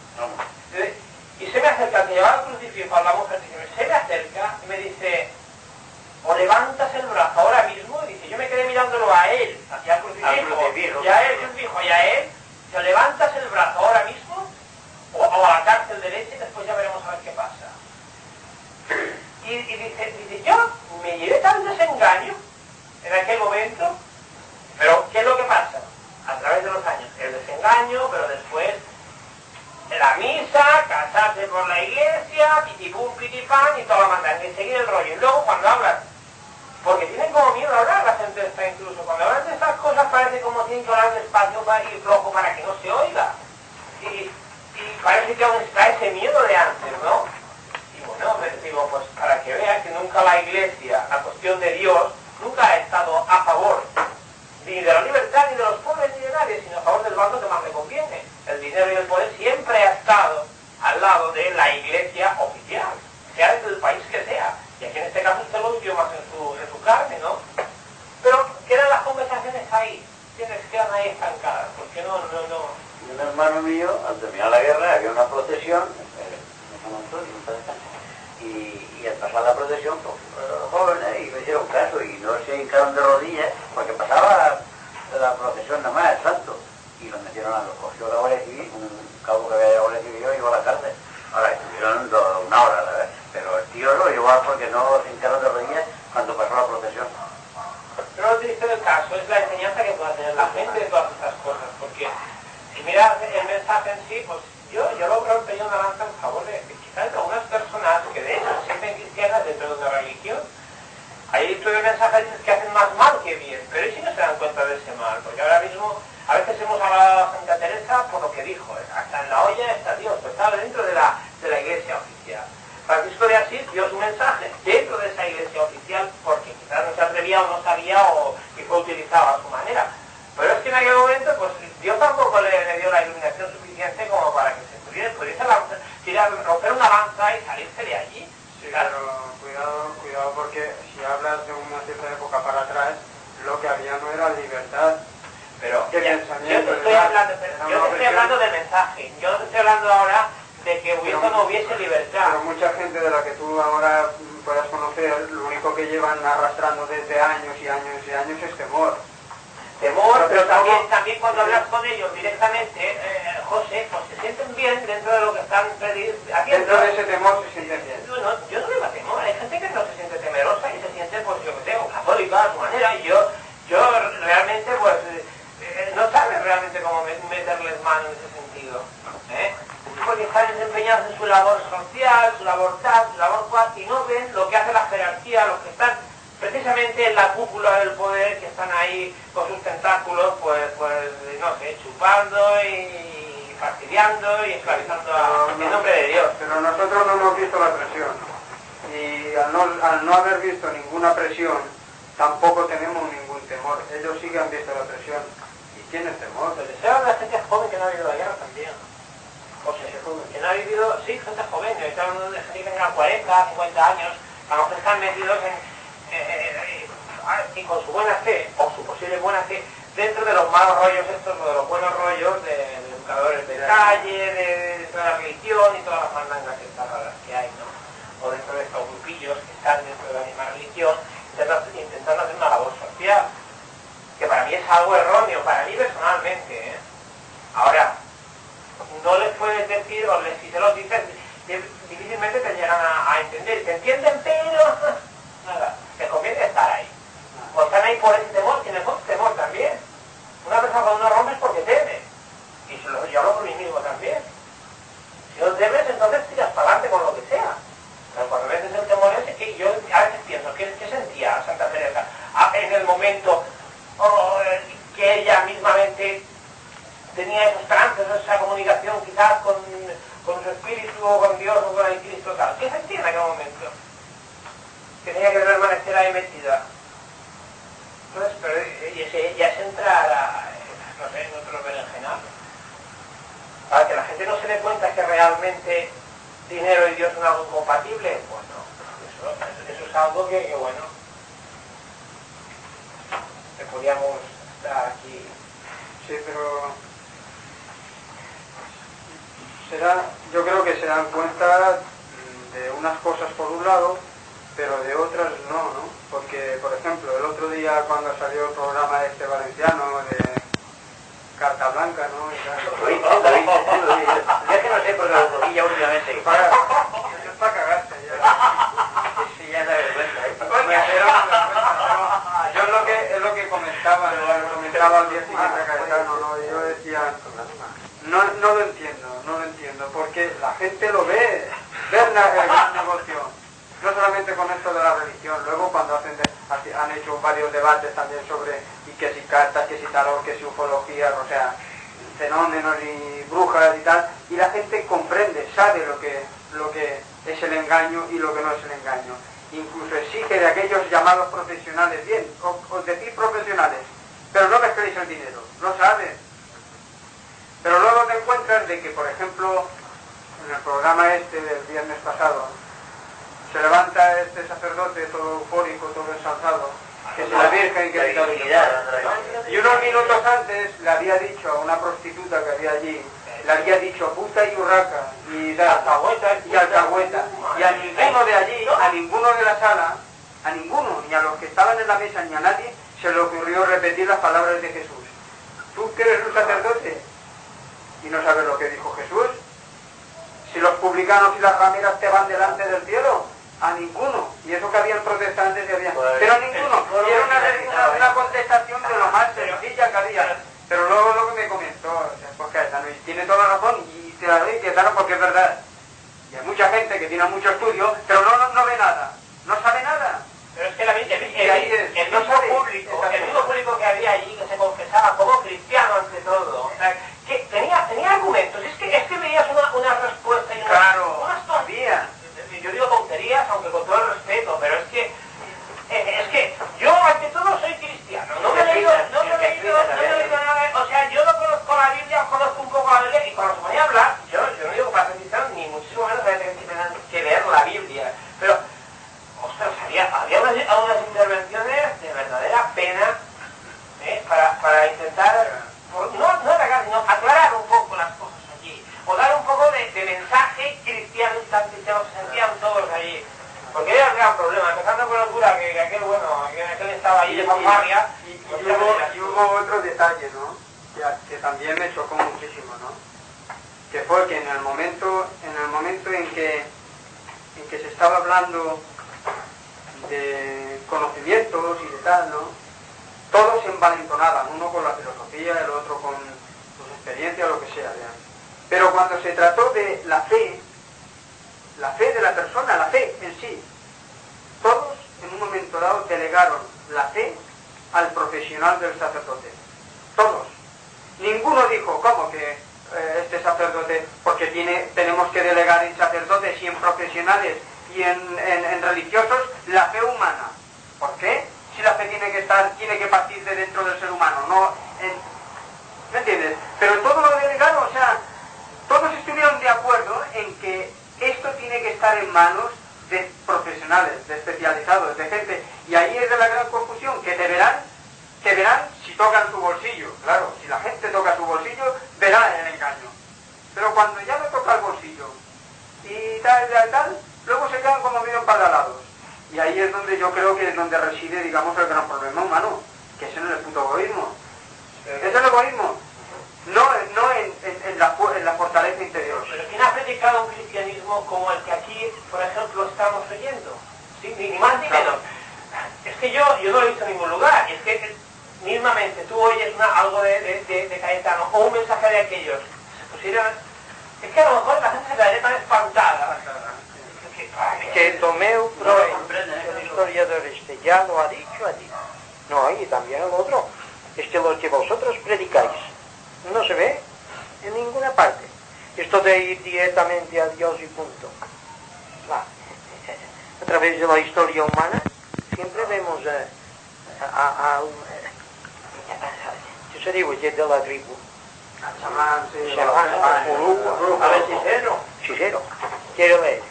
Y se me acerca el que llevaba el crucifijo a la mujer, se me acerca y me dice, o levantas el brazo ahora mismo, y dice, yo me quedé mirándolo a él, hacia el crucifijo, crucifijo. y a él, crucifijo, y a él, si levantas el brazo ahora mismo, o, o a la cárcel de leche, después ya veremos a ver qué pasa. Y, y dice, dice, yo me llevé tan desengaño en aquel momento, pero ¿qué es lo que pasa? A través de los años, el desengaño, pero después la misa, casarse por la iglesia, pitipum, pitipán y toda la mandanga, y seguir el rollo. Y luego cuando hablan, porque tienen como miedo a hablar, la gente está incluso, cuando hablan de esas cosas parece como tienen que hablar despacio para, y flojo para que no se oiga. Y, y parece que aún está ese miedo de antes, ¿no? Y bueno, les digo, pues para que vean que nunca la iglesia, la cuestión de Dios, nunca ha estado a favor ni de la libertad, ni de los pobres, ni de nadie, sino a favor del bando que más le conviene. El dinero y el poder siempre ha estado al lado de la iglesia oficial, sea desde el país que sea. Y aquí en este caso usted lo vivió más en su, en su carne, ¿no? Pero quedan las conversaciones ahí, tienes quedan ahí estancadas, porque no, no, no. Un hermano mío, al terminar la guerra, había una procesión en San Antonio, en San y, y al pasar la procesión, pues, los jóvenes, y me hicieron caso, y no se hincaron de rodillas, porque pasaba la procesión nada más, el santo, y los metieron a los cogió la Guardia Civil, un cabo que había de la Guardia Civil, yo iba a la cárcel. Ahora, estuvieron do, una hora, ¿verdad? Pero el tío lo llevó porque no se hincaron de rodillas cuando pasó la procesión. Pero lo triste del caso es la enseñanza que pueda tener la gente de todas estas cosas, porque si miras el mensaje en sí, pues yo, yo lo rompería una lanza en favor de, de quizás de algunas personas que de hecho se sienten cristianas dentro de una religión. Hay tuve mensajes que hacen más mal que bien, pero ¿y si no se dan cuenta de ese mal? Porque ahora mismo, a veces hemos hablado a Santa Teresa por lo que dijo, hasta en la olla está Dios, pues estaba dentro de la, de la iglesia oficial. Francisco de Asís dio su mensaje dentro de esa iglesia oficial porque quizás no se atrevía o no sabía o y fue utilizado a su manera. Pero es que en aquel momento, pues Dios tampoco le, le dio la iluminación suficiente como para que se pudiera, pudiese lanzar, tirar, romper una lanza y salirse de allí. Sí, claro. Pero cuidado, cuidado porque si hablas de una cierta época para atrás, lo que había no era libertad. Pero ¿Qué ya, pensamiento? yo te estoy hablando, pero No, yo no, te estoy hablando del mensaje, yo te estoy hablando ahora de que hubiese o no hubiese libertad. Pero mucha gente de la que tú ahora puedas conocer, lo único que llevan arrastrando desde años y años y años es temor. Temor, pero Entonces, también, ¿cómo? también cuando hablas con ellos directamente, eh, José, pues se sienten bien dentro de lo que están haciendo. Dentro de ese temor se sienten bien. No, no, yo no digo temor, hay gente que no se siente temerosa y se siente, pues yo que sé, católica a su manera, y yo, yo realmente, pues, eh, no sabe realmente exactamente cómo meterles mano en ese sentido, ¿eh? Porque están desempeñados en su labor social, su labor tal, su labor cual, y no ven lo que hace la jerarquía, los que están precisamente en la cúpula del poder, que están ahí con sus tentáculos, pues, pues no sé, chupando y fastidiando y esclavizando a, en nombre de Dios. Pero nosotros no hemos visto la presión, y al no, al no haber visto ninguna presión, tampoco tenemos ningún temor. Ellos sí que han visto la presión y tienen temor. El deseo de la gente joven que no ha vivido la guerra también. O sea, que no ha vivido, sí, gente joven, estoy hablando de gente que tenga cuarenta, cincuenta años, a lo mejor están metidos en, eh, eh, y con su buena fe, o su posible buena fe, dentro de los malos rollos estos, o de los buenos rollos de, de educadores de calle, de, de toda la religión y todas las mandangas estas raras que hay, ¿no? O dentro de estos grupillos que están dentro de la misma religión, intentando, intentando hacer una labor social, que para mí es algo erróneo, para mí personalmente, ¿eh? Ahora, no les puedes decir, o les, si se los dices, difícilmente te llegan a, a entender, te entienden, pero nada, les conviene estar ahí. O están ahí por ese temor, tienen temor también. Una persona cuando no rompes porque teme, y se lo, yo hablo por mí mismo también. Si no temes, entonces tiras para adelante con lo que sea. Pero cuando veces el temor es que yo a veces pienso, ¿qué, qué sentía Santa Teresa en el momento oh, que ella mismamente tenía esos trances, esa comunicación quizás con, con su espíritu o con Dios o con el Cristo tal? ¿Qué sentía en aquel momento? Que tenía que permanecer ahí metida. Entonces, pero y ese, ya es entrar a, no sé, en otro berenjenal. Para que la gente no se dé cuenta que realmente dinero y Dios son algo compatible, pues no. Eso, eso es algo que, que bueno, que podríamos estar aquí. Sí, pero será, yo creo que se dan cuenta de unas cosas por un lado, pero de otras no, ¿no? Porque, por ejemplo, el otro día cuando salió el programa este valenciano de Carta Blanca, ¿no? Ya que no sé, porque lo cogí ya últimamente. Es para, es para cagarse ya. Sí, ya da vergüenza. ¿eh? Yo es lo que, es lo que comentaba, lo comentaba al día siguiente a Caetano, ¿no? Yo decía, no, no lo entiendo, no lo entiendo, porque la gente lo ve, ve el gran negocio. No solamente con esto de la religión, luego cuando hacen de, han hecho varios debates también sobre y que si cartas, que si tarot, que si ufología, o sea, fenómenos y brujas y tal, y la gente comprende, sabe lo que, lo que es el engaño y lo que no es el engaño. Incluso exige de aquellos llamados profesionales, bien, os decís profesionales, pero no mezcléis el dinero, lo saben. Pero luego te encuentras de que, por ejemplo, en el programa este del viernes pasado, se levanta este sacerdote todo eufórico, todo ensalzado, que es la Virgen y que tal, y unos minutos antes le había dicho a una prostituta que había allí, le había dicho puta y urraca y da y alcahueta, y a ninguno de allí, a ninguno de la sala, a ninguno, ni a los que estaban en la mesa ni a nadie, se le ocurrió repetir las palabras de Jesús. ¿Tú que eres un sacerdote y no sabes lo que dijo Jesús? Si los publicanos y las rameras te van delante del cielo, a ninguno. Y eso que habían protestantes y había, pero a ninguno. Y era una, una, una contestación de lo más sencilla que había. Pero luego lo que me comentó, pues Caetano, y tiene toda la razón, y te la doy, Caetano, porque es verdad. Y hay mucha gente que tiene mucho estudio, pero no, no, no ve nada, no sabe nada. Pero es que la, el, el, el, el, el mismo público, el mismo público que había allí, que se confesaba como cristiano ante todo, o sea, que tenía, tenía argumentos, es que, es que veías una, una respuesta y una, claro, unas tonterías. Yo digo tonterías, aunque con todo el respeto, pero es que, eh, es que yo ante todo soy cristiano, no me he leído, no me he leído, no me he leído nada, o sea, yo no conozco la Biblia, conozco un poco la Biblia, y cuando se ponía a hablar, yo, yo no digo para ser cristiano, ni muchísimo menos que tengan que leer la Biblia, pero ostras, había, había unas, unas intervenciones de verdadera pena, ¿eh? para, para intentar, por, no, no atacar, sino aclarar un poco las cosas allí, o dar un poco de, de mensaje cristiano, y tan cristianos se sentían todos allí, porque era un gran problema, empezando por el cura, que, que aquel, bueno, que aquel estaba ahí de fanfarria. Y, y, y, y, hubo, y hubo otro detalle, ¿no? Que, que también me chocó muchísimo, ¿no? Que fue que en el momento, en el momento en que, en que se estaba hablando de conocimientos y de tal, ¿no? Todos se envalentonaban, uno con la filosofía, el otro con, referencia a lo que sea, vean. Pero cuando se trató de la fe, la fe de la persona, la fe en sí, todos en un momento dado delegaron la fe al profesional del sacerdote. Todos. Ninguno dijo, ¿cómo que eh, este sacerdote? Porque tiene, tenemos que delegar en sacerdotes y en profesionales y en, en, en religiosos la fe humana. ¿Por qué? Si la fe tiene que estar, tiene que partir de dentro del ser humano, no en, ¿me entiendes? Pero todos lo delegaron, o sea, todos estuvieron de acuerdo en que esto tiene que estar en manos de profesionales, de especializados, de gente, y ahí es de la gran confusión, que te verán, te verán si tocan su bolsillo, claro, si la gente toca su bolsillo, verá el engaño. Pero cuando ya no toca el bolsillo, y tal, tal, tal, luego se quedan como medio empardalados. Y ahí es donde yo creo que es donde reside, digamos, el gran problema humano, que es en el puto egoísmo. Es el egoísmo, no, no en, en, en, la, en la fortaleza interior. Pero ¿quién ha predicado un cristianismo como el que aquí, por ejemplo, estamos oyendo? ¿Sí? Ni, ni más ni menos. Es que yo, yo no lo he visto en ningún lugar. Es que mismamente tú oyes una, algo de, de, de, de Cayetano o un mensaje de aquellos. Pues, es que a lo mejor la gente se quedaría tan espantada. Que Tomeu Proe, el historiador este, ya lo ha dicho allí. No, y también el otro. Es que lo que vosotros predicáis no se ve en ninguna parte. Esto de ir directamente a Dios y punto. Va. A través de la historia humana siempre vemos eh, a, a, a, yo se digo, de la tribu. Chamán, sí, a ver, Cicero. Cicero. Quiero leer.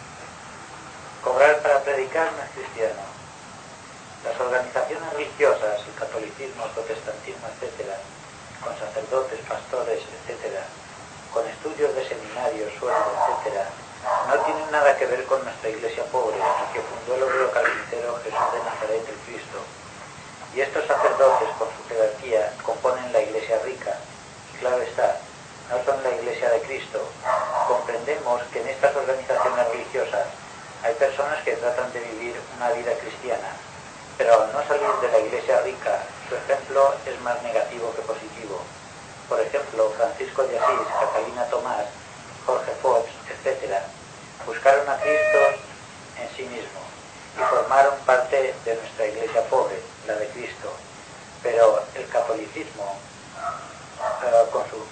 Cobrar para predicar no es cristiano. Las organizaciones religiosas, el catolicismo, el protestantismo, etcétera, con sacerdotes, pastores, etcétera, con estudios de seminarios, sueldo, etcétera, no tienen nada que ver con nuestra iglesia pobre, que fundó el obrero carpintero Jesús de Nazaret, el Cristo. Y estos sacerdotes, con su jerarquía, componen la iglesia rica. Y claro está, no son la iglesia de Cristo. Comprendemos que en estas organizaciones religiosas hay personas que tratan de vivir una vida cristiana, pero al no salir de la iglesia rica, su ejemplo es más negativo que positivo. Por ejemplo, Francisco de Asís, Catalina Tomás, Jorge Fox, etcétera, buscaron a Cristo en sí mismo y formaron parte de nuestra iglesia pobre, la de Cristo. Pero el catolicismo, eh, con su,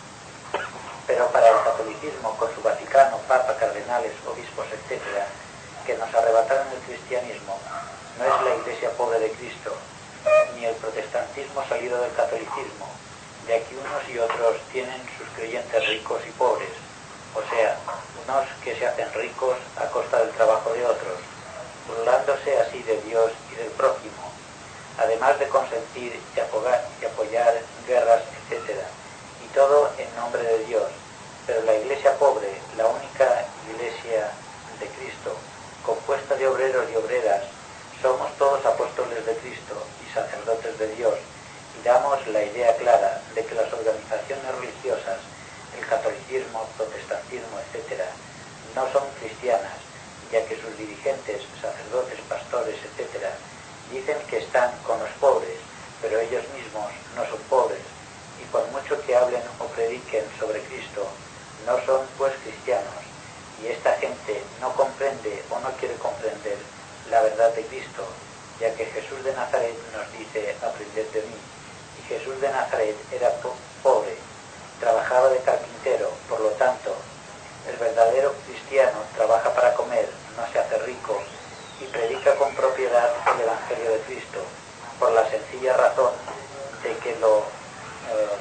pero para el catolicismo, con su Vaticano, Papa, cardenales, obispos, etcétera, que nos arrebataron el cristianismo, no es la iglesia pobre de Cristo, ni el protestantismo salido del catolicismo, de aquí unos y otros tienen sus creyentes ricos y pobres, o sea, unos que se hacen ricos a costa del trabajo de otros, burlándose así de Dios y del prójimo, además de consentir y apoyar, y apoyar guerras, etcétera, y todo en nombre de Dios. Pero la iglesia pobre, la única iglesia de Cristo, compuesta de obreros y obreras, somos todos apóstoles de Cristo y sacerdotes de Dios, y damos la idea clara de que las organizaciones religiosas, el catolicismo, protestantismo, etcétera, no son cristianas, ya que sus dirigentes, sacerdotes, pastores, etcétera, dicen que están con los pobres, pero ellos mismos no son pobres, y por mucho que hablen o prediquen sobre Cristo, no son pues cristianos, y esta gente no comprende o no quiere comprender la verdad de Cristo, ya que Jesús de Nazaret nos dice, aprended de mí, y Jesús de Nazaret era po pobre, trabajaba de carpintero, por lo tanto, el verdadero cristiano trabaja para comer, no se hace rico, y predica con propiedad el Evangelio de Cristo, por la sencilla razón de que lo, eh,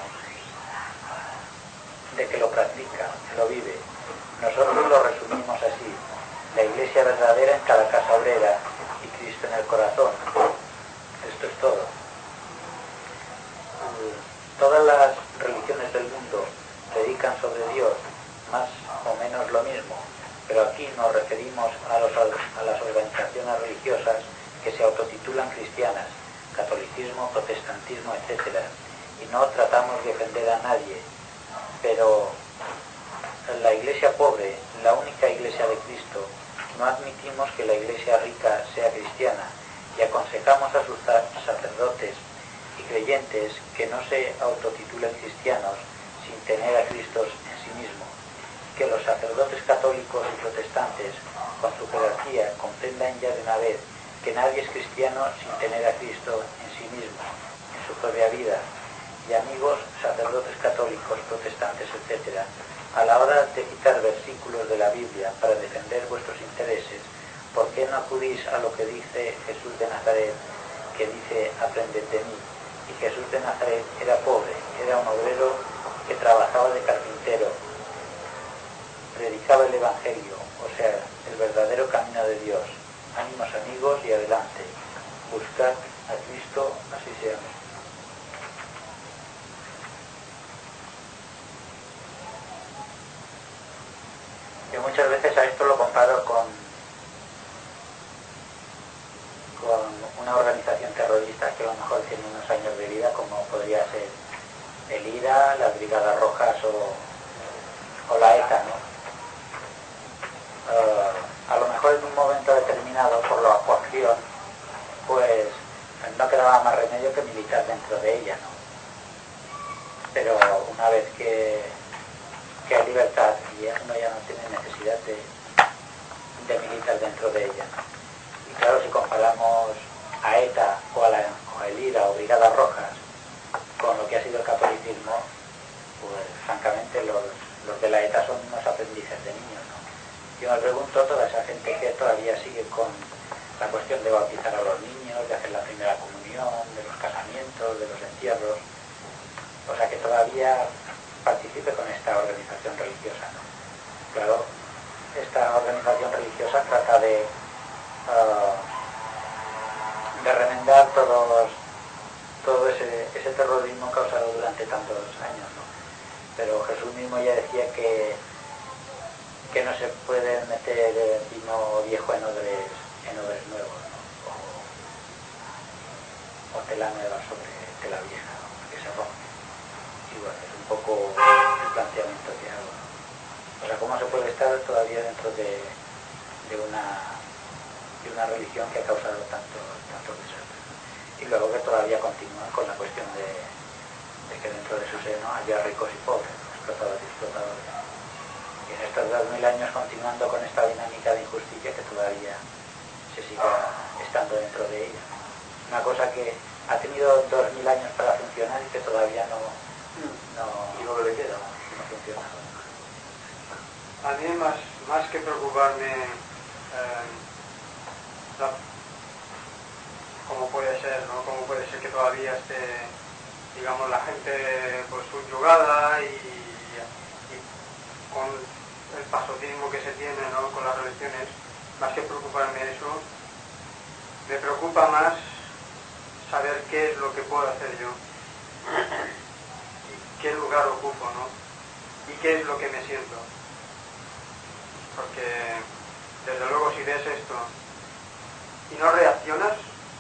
de que lo practica, lo vive. Nosotros lo resumimos así: la iglesia verdadera en cada casa obrera y Cristo en el corazón. Esto es todo. Todas las religiones del mundo predican sobre Dios, más o menos lo mismo, pero aquí nos referimos a, los, a las organizaciones religiosas que se autotitulan cristianas, catolicismo, protestantismo, etcétera, y no tratamos de ofender a nadie, pero la iglesia pobre, la única iglesia de Cristo, no admitimos que la iglesia rica sea cristiana y aconsejamos a sus sacerdotes y creyentes que no se autotitulen cristianos, sin tener a Cristo en sí mismo. Que los sacerdotes católicos y protestantes, con su jerarquía, comprendan ya de una vez que nadie es cristiano sin tener a Cristo en sí mismo, en su propia vida. Y amigos, sacerdotes católicos, protestantes, etcétera, a la hora de citar versículos de la Biblia para defender vuestros intereses, ¿por qué no acudís a lo que dice Jesús de Nazaret, que dice, aprended de mí? Y Jesús de Nazaret era pobre, era un obrero que trabajaba de carpintero, predicaba el Evangelio, o sea, el verdadero camino de Dios. Ánimos amigos y adelante. Buscad a Cristo, así seamos. Yo muchas veces a esto lo comparo con, con una organización terrorista que a lo mejor tiene unos años de vida, como podría ser el IRA, las Brigadas Rojas o, o la ETA, ¿no? Uh, a lo mejor en un momento determinado, por la coacción, pues no quedaba más remedio que militar dentro de ella, ¿no? Pero una vez que, que hay libertad, uno ya no tiene necesidad de, de militar dentro de ella, ¿no? Y claro, si comparamos a ETA o a, la, o a el IRA o Brigadas Rojas con lo que ha sido el catolicismo, pues francamente los, los de la ETA son unos aprendices de niños, ¿no? Yo me pregunto, toda esa gente que todavía sigue con la cuestión de bautizar a los niños, de hacer la primera comunión, de los casamientos, de los entierros, o sea, que todavía participe con esta organización religiosa, ¿no? Claro, esta organización religiosa trata de, uh, de remendar todos, todo ese, ese terrorismo causado durante tantos años, ¿no? Pero Jesús mismo ya decía que que no se puede meter vino viejo en odres, en odres nuevos, ¿no? o, o tela nueva sobre tela vieja, ¿no? Que se rompe. Y bueno, es un poco el planteamiento que hago, ¿no? O sea, ¿cómo se puede estar todavía dentro de, de, una, de una religión que ha causado tanto, tanto desastre, ¿no? Y luego que todavía continúa con la cuestión de, de que dentro de su seno haya ricos y pobres, ¿no? Explotadores y explotadores. Y en estos dos mil años continuando con esta dinámica de injusticia que todavía se siga estando dentro de ella. Una cosa que ha tenido dos mil años para funcionar y que todavía no, no, y no le queda. no funciona. A mí más, más que preocuparme eh, la, cómo puede ser, ¿no? Cómo puede ser que todavía esté, digamos, la gente pues subyugada y, y con el pasotismo que se tiene, ¿no? Con las religiones, más que preocuparme eso, me preocupa más saber qué es lo que puedo hacer yo y qué lugar ocupo, ¿no? Y qué es lo que me siento. Porque desde luego si ves esto y no reaccionas,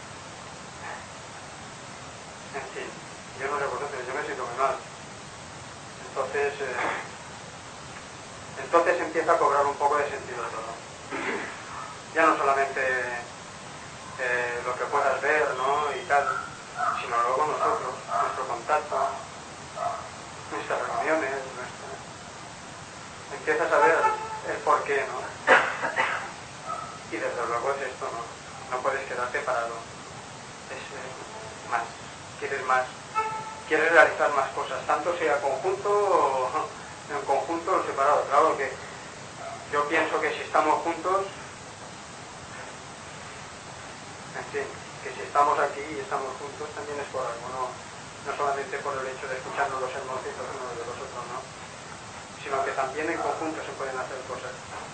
en fin, yo no sé vosotros, yo me siento muy mal. Entonces eh, entonces empieza a cobrar un poco de sentido todo. Ya no solamente eh, lo que puedas ver, ¿no? Y tal, sino luego nosotros, nuestro contacto, nuestras reuniones, nuestra... empiezas a ver el porqué, ¿no? Y desde luego es esto, ¿no? No puedes quedarte parado. Es eh, más, quieres más, quieres realizar más cosas, tanto sea conjunto o en conjunto o separado. Claro que yo pienso que si estamos juntos, en fin, que si estamos aquí y estamos juntos también es por algo, no, no solamente por el hecho de escucharnos los hermositos unos de los otros, ¿no? Sino que también en conjunto se pueden hacer cosas,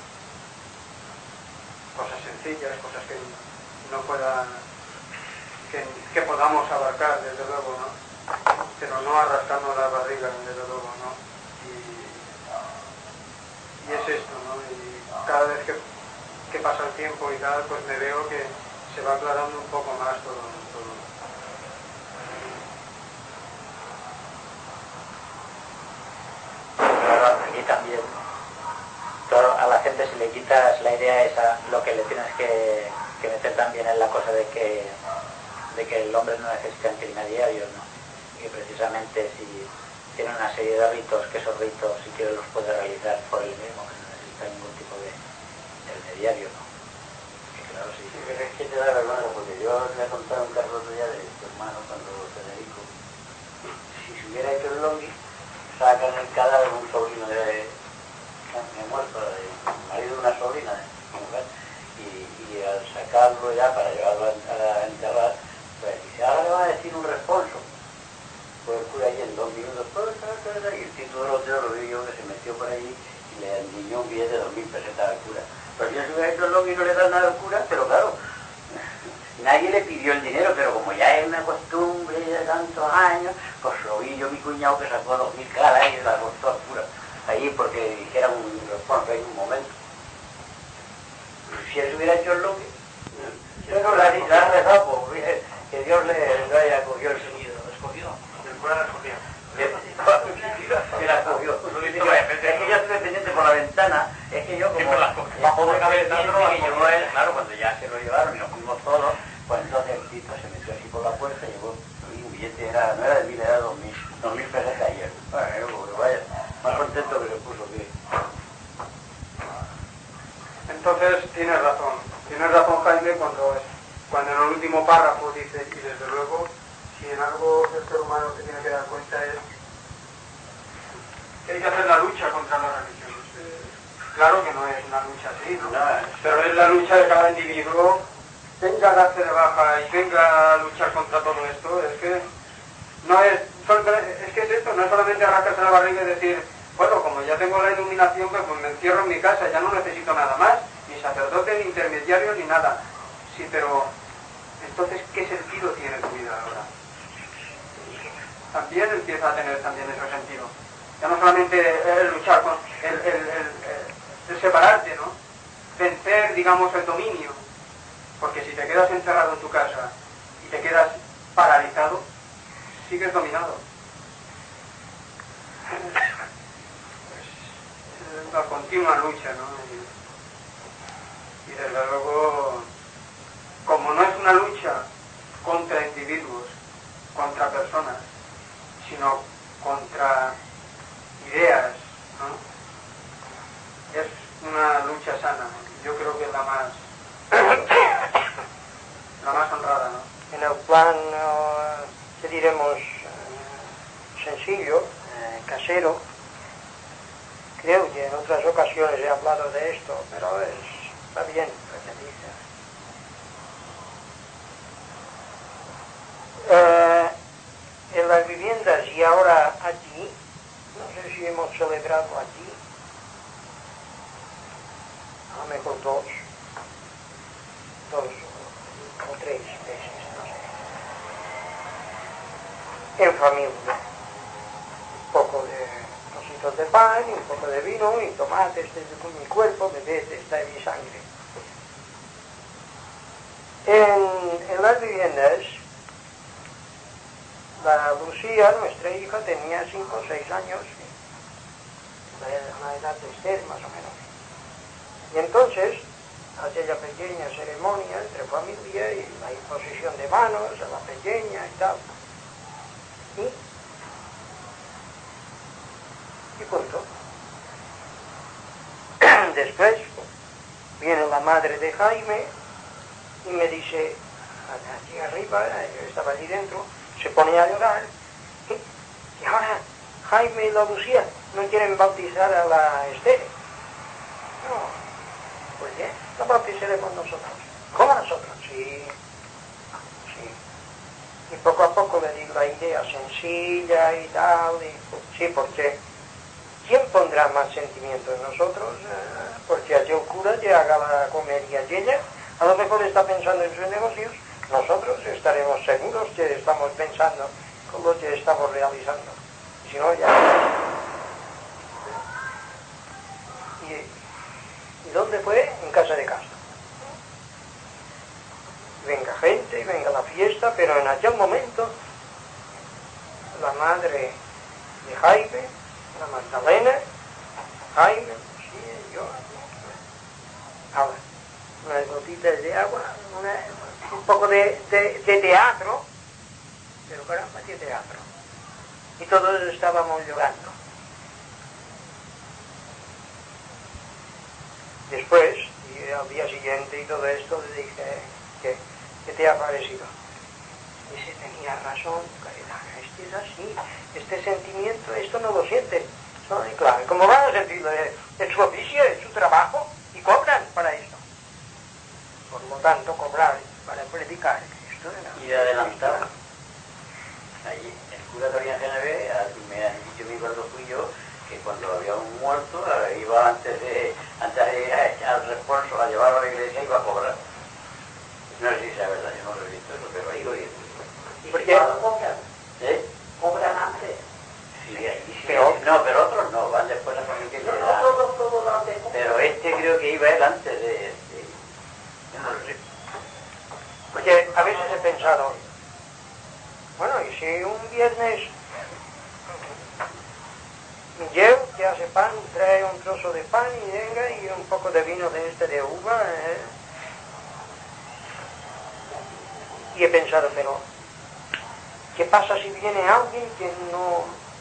cosas sencillas, cosas que no puedan, que, que podamos abarcar, desde luego, ¿no? Pero no arrastrarnos las barrigas, desde luego, ¿no? Y es esto, ¿no? Y cada vez que, que pasa el tiempo y tal, pues me veo que se va aclarando un poco más todo. todo. Claro, aquí también, claro, a la gente si le quitas la idea esa, lo que le tienes que, que meter también es la cosa de que, de que el hombre no necesita intermediarios, ¿no? Y precisamente si tiene una serie de ritos, que esos ritos si quiere los puede realizar por él mismo, que no necesita ningún tipo de intermediario, ¿no? Que claro, sí. Sí, pero es que te da la mano, porque yo le he contado un caso otro día de tu hermano cuando Federico, si se hubiera hecho el longhi, sacan el cadáver de un sobrino de me he muerto, de marido de una sobrina de mi mujer, y, y al sacarlo ya para llevarlo a, a enterrar, pues dice, ahora le va a decir un responso. Pues el cura ahí en dos minutos, y el título del otro lo vi yo que se metió por ahí y le endiñó un billete de dos mil pesetas al cura. Pero yo si hubiera hecho el longhi no le dan nada al cura, pero claro, nadie le pidió el dinero, pero como ya es una costumbre de tantos años, pues lo vi yo mi cuñado que sacó dos mil caras y la costó al cura. Ahí porque dijera un responso en un momento. Si él se hubiera hecho el longhi, pero la ha rezado, pues, que Dios le, le haya cogido el sonido. ¿Escogido? El cura la escogió. Que la cogió. Es que yo estuve pendiente por la ventana, es que yo como bajo de cabeza, que llegó él, claro, cuando ya se lo llevaron y nos fuimos todos, pues entonces el tipo se metió así por la puerta, llevó un billete, era, no era de mil, era de dos mil, dos mil pesetas ayer. Bueno, yo, vaya, más contento que se puso que... Entonces tienes razón, tienes razón Jaime cuando, cuando en el último párrafo dice, y desde luego, si en algo el ser humano se tiene que dar cuenta es que hay que hacer la lucha contra las religiones. Eh, claro que no es una lucha así, ¿no? Pero es la lucha de cada individuo, venga a darse de baja y venga a luchar contra todo esto, es que no es, es que es esto, no es solamente arrancarse la barriga y decir, bueno, como ya tengo la iluminación, pues, pues me encierro en mi casa, ya no necesito nada más, ni sacerdote, ni intermediario, ni nada. Sí, pero entonces, ¿qué sentido tiene tu vida ahora? También empieza a tener también ese sentido. Ya no solamente el luchar con, el, el, el, el, el separarte, ¿no? Vencer, digamos, el dominio. Porque si te quedas encerrado en tu casa y te quedas paralizado, sigues dominado. Es una continua lucha, ¿no? Y, y desde luego, como no es una lucha contra individuos, contra personas, sino contra ideas, ¿no? Es una lucha sana. Yo creo que es la más la más honrada, ¿no? En el plan, uh, que diremos, uh, sencillo, uh, casero, creo que en otras ocasiones he hablado de esto, pero es, está bien lo que dice. Uh, en las viviendas y ahora allí, no sé si hemos celebrado allí, a lo mejor dos, dos o tres veces, no sé, en familia, un poco de trocitos de pan, un poco de vino y tomate, este es de mi cuerpo, bebé, esta es mi sangre. En, en las viviendas, la Lucía, nuestra hija, tenía cinco o seis años, la, la edad de Esther más o menos. Y entonces, aquella pequeña ceremonia entre familia y la imposición de manos a la pequeña y tal. Y, y punto. Después viene la madre de Jaime y me dice, aquí arriba, yo estaba allí dentro, se pone a llorar, y ahora Jaime y la Lucía no quieren bautizar a la Esther. No. Pues bien, la bautizaremos nosotros. ¿Cómo nosotros? Sí. Sí. Y poco a poco le digo la idea sencilla y tal. Y, sí, porque ¿quién pondrá más sentimiento en nosotros? Eh, porque allí el cura ya haga la comedia y ella a lo mejor está pensando en sus negocios. Nosotros estaremos seguros que estamos pensando con lo que estamos realizando. Y si no, ya... Y, ¿Y dónde fue? En casa de Castro. Venga gente, venga la fiesta, pero en aquel momento la madre de Jaime, la Magdalena, Jaime, sí, yo, ahora, unas gotitas de agua, una, un poco de, de, de teatro, pero caramba, ¿qué teatro? y todos estábamos llorando. Después, y al día siguiente y todo esto, le dije, ¿qué, qué te ha parecido? Dice, tenía razón, Caridad, este es así, este sentimiento, esto no lo siente. ¿No? Y claro, ¿cómo van a sentirlo? Es su oficio, es su trabajo, y cobran para esto. Por lo tanto, cobrar para predicar Cristo. Y de adelantar, allí, el cura de Oriente Geneve, me han dicho mi cuando fui yo, que cuando había un muerto, iba antes de, antes de ir al responso, a llevarlo a la iglesia, iba a cobrar. No sé si es verdad, yo no lo he visto eso, pero ahí oí. ¿Y por qué? ¿Eh? ¿Cobran antes? Sí, ahí sí. Pero, no, pero otros no, van después la familia. No, no, todos, todos antes. Pero este creo que iba él antes de... de yo no lo sé. porque a veces he pensado, bueno, y si un viernes Miguel, que hace pan, trae un trozo de pan y venga, y un poco de vino de este de uva, ¿eh? Y he pensado, pero ¿qué pasa si viene alguien que no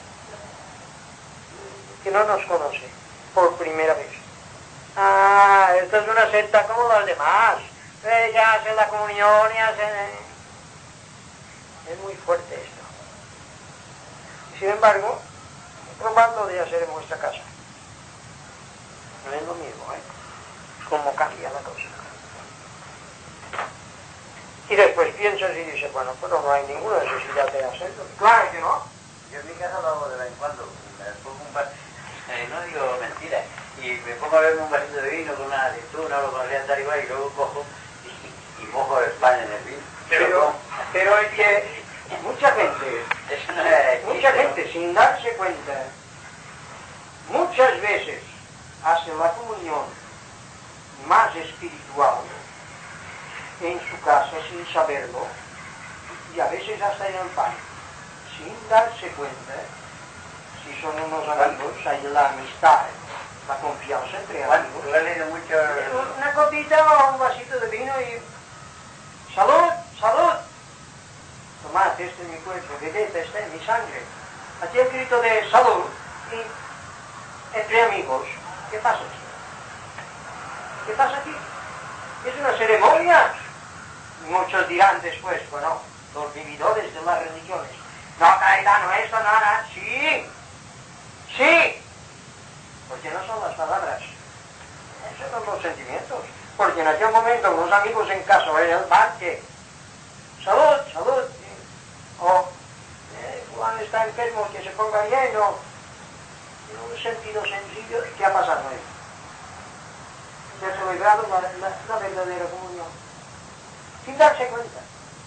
que no nos conoce por primera vez? Ah, esto es una secta como las demás. Eh, ya hace la comunión y hace... Es muy fuerte esto. Y sin embargo, probadlo de hacer en vuestra casa. No es lo mismo, ¿eh? Cómo cambia la cosa. Y después piensas y dices, bueno, pero no hay ninguna necesidad de hacerlo. Claro que no. Yo en mi casa lo hago de vez en cuando. Me pongo un vas... eh, no digo mentiras. Y me pongo a beberme un vasito de vino con una aceituna o lo que sea tal igual, y luego cojo y, y mojo el pan en el vino. Pero, pero es que mucha gente, es una mucha gente sin darse cuenta, muchas veces hace la comunión más espiritual en su casa sin saberlo, y a veces hasta en el pan, sin darse cuenta. Si son unos amigos, hay la amistad, la confianza entre amigos. ¿Tú has leído mucho? Una copita o un vasito de vino y... ¡Salud! ¡Salud! Tomad, este es mi cuerpo, bebed, este es mi sangre. Aquí el grito de salud y entre amigos. ¿Qué pasa aquí? ¿Qué pasa aquí? Es una ceremonia. Muchos dirán después, bueno, los vividores de las religiones. No, Caridad, no esto, no, no. Sí, sí. Porque no son las palabras. Esos son los sentimientos. Porque en aquel momento los amigos en casa en el bar, que salud, salud. O eh, Juan está enfermo, que se ponga bien, o en un sentido sencillo, ¿qué ha pasado ahí? Se ha celebrado la, la, la verdadera comunión. Sin darse cuenta.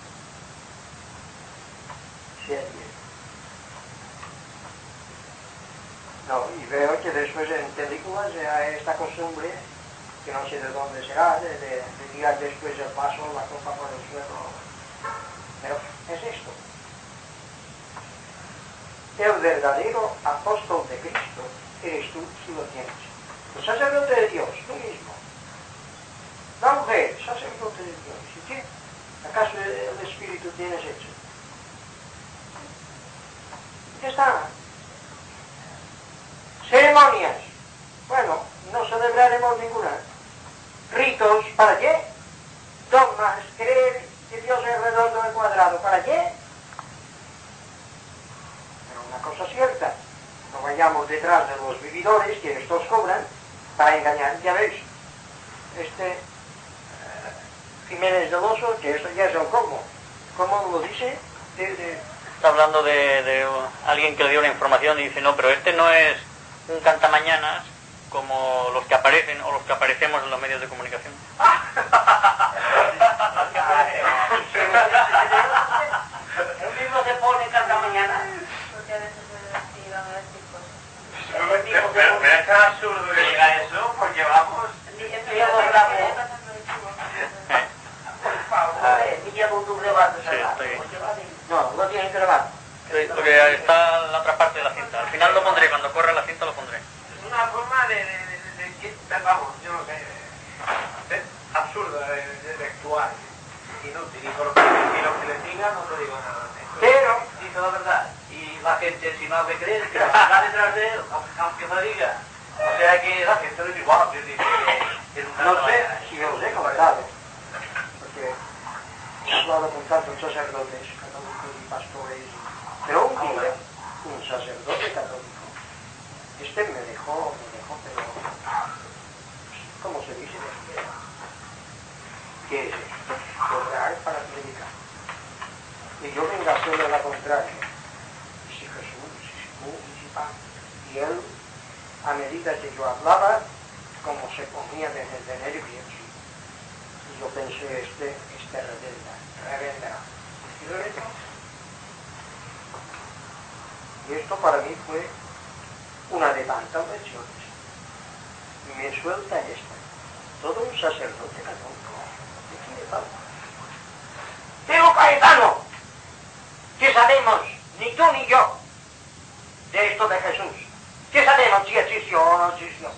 Sí, así es. No, y veo que después en películas hay esta costumbre, que no sé de dónde será, de, de, de tirar después el vaso, la copa por el suelo. Pero es esto. El verdadero apóstol de Cristo eres tú si lo tienes. El sacerdote de Dios, tú mismo. La mujer, sacerdote de Dios. ¿Y qué? ¿Acaso el Espíritu tienes hecho? ¿Qué está? Ceremonias. Bueno, no celebraremos ninguna. Ritos, ¿para qué? Dogmas, creer que Dios es redondo y cuadrado, ¿para qué? Pero una cosa cierta, no vayamos detrás de los vividores que estos cobran para engañar. Ya veis, este eh, Jiménez del Oso, que esto ya es el colmo. ¿Cómo lo dice? De, de... Está hablando de, de alguien que le dio una información y dice, no, pero este no es un cantamañanas como los que aparecen o los que aparecemos en los medios de comunicación. El mismo se pone cada mañana. Porque a veces se van a decir cosas. Pero, pero, pero es tan absurdo que diga eso, porque vamos... Por favor, mira con tu debate. Sí, estoy... No, lo tienes que grabar. Sí, porque está en la otra parte de la cinta. Al final lo pondré, cuando corra la cinta lo pondré. Es una forma de, de, de, de, de vamos, yo no sé, es absurda de, de, de actuar, inútil, y por lo que, y lo que les diga no te digo nada. Pero, dice la verdad, y la que gente, si no ha de creer, que va detrás de él, aunque no diga. O sea que la gente lo dice, bueno, que dice que es un No sé si os he comentado, porque he hablado con tantos sacerdotes católicos y pastores, pero un día, un sacerdote católico, este me dejó, me dejó, pero, ¿cómo se dice? ¿Qué es esto? Cobrar para predicar. Y yo vengo a hacerle la contraria. Y si Jesús, y si tú, y si pan. Y él, a medida que yo hablaba, como se ponía de, de nervios. Y yo pensé, este, este revenda, revenda. Y reventó. Y esto para mí fue una de tantas lecciones. Y me suelta esta. Todo un sacerdote católico. ¿Qué quiere falta? Pero Caetano, ¿qué sabemos, ni tú ni yo, de esto de Jesús? ¿Qué sabemos si existió o no existió?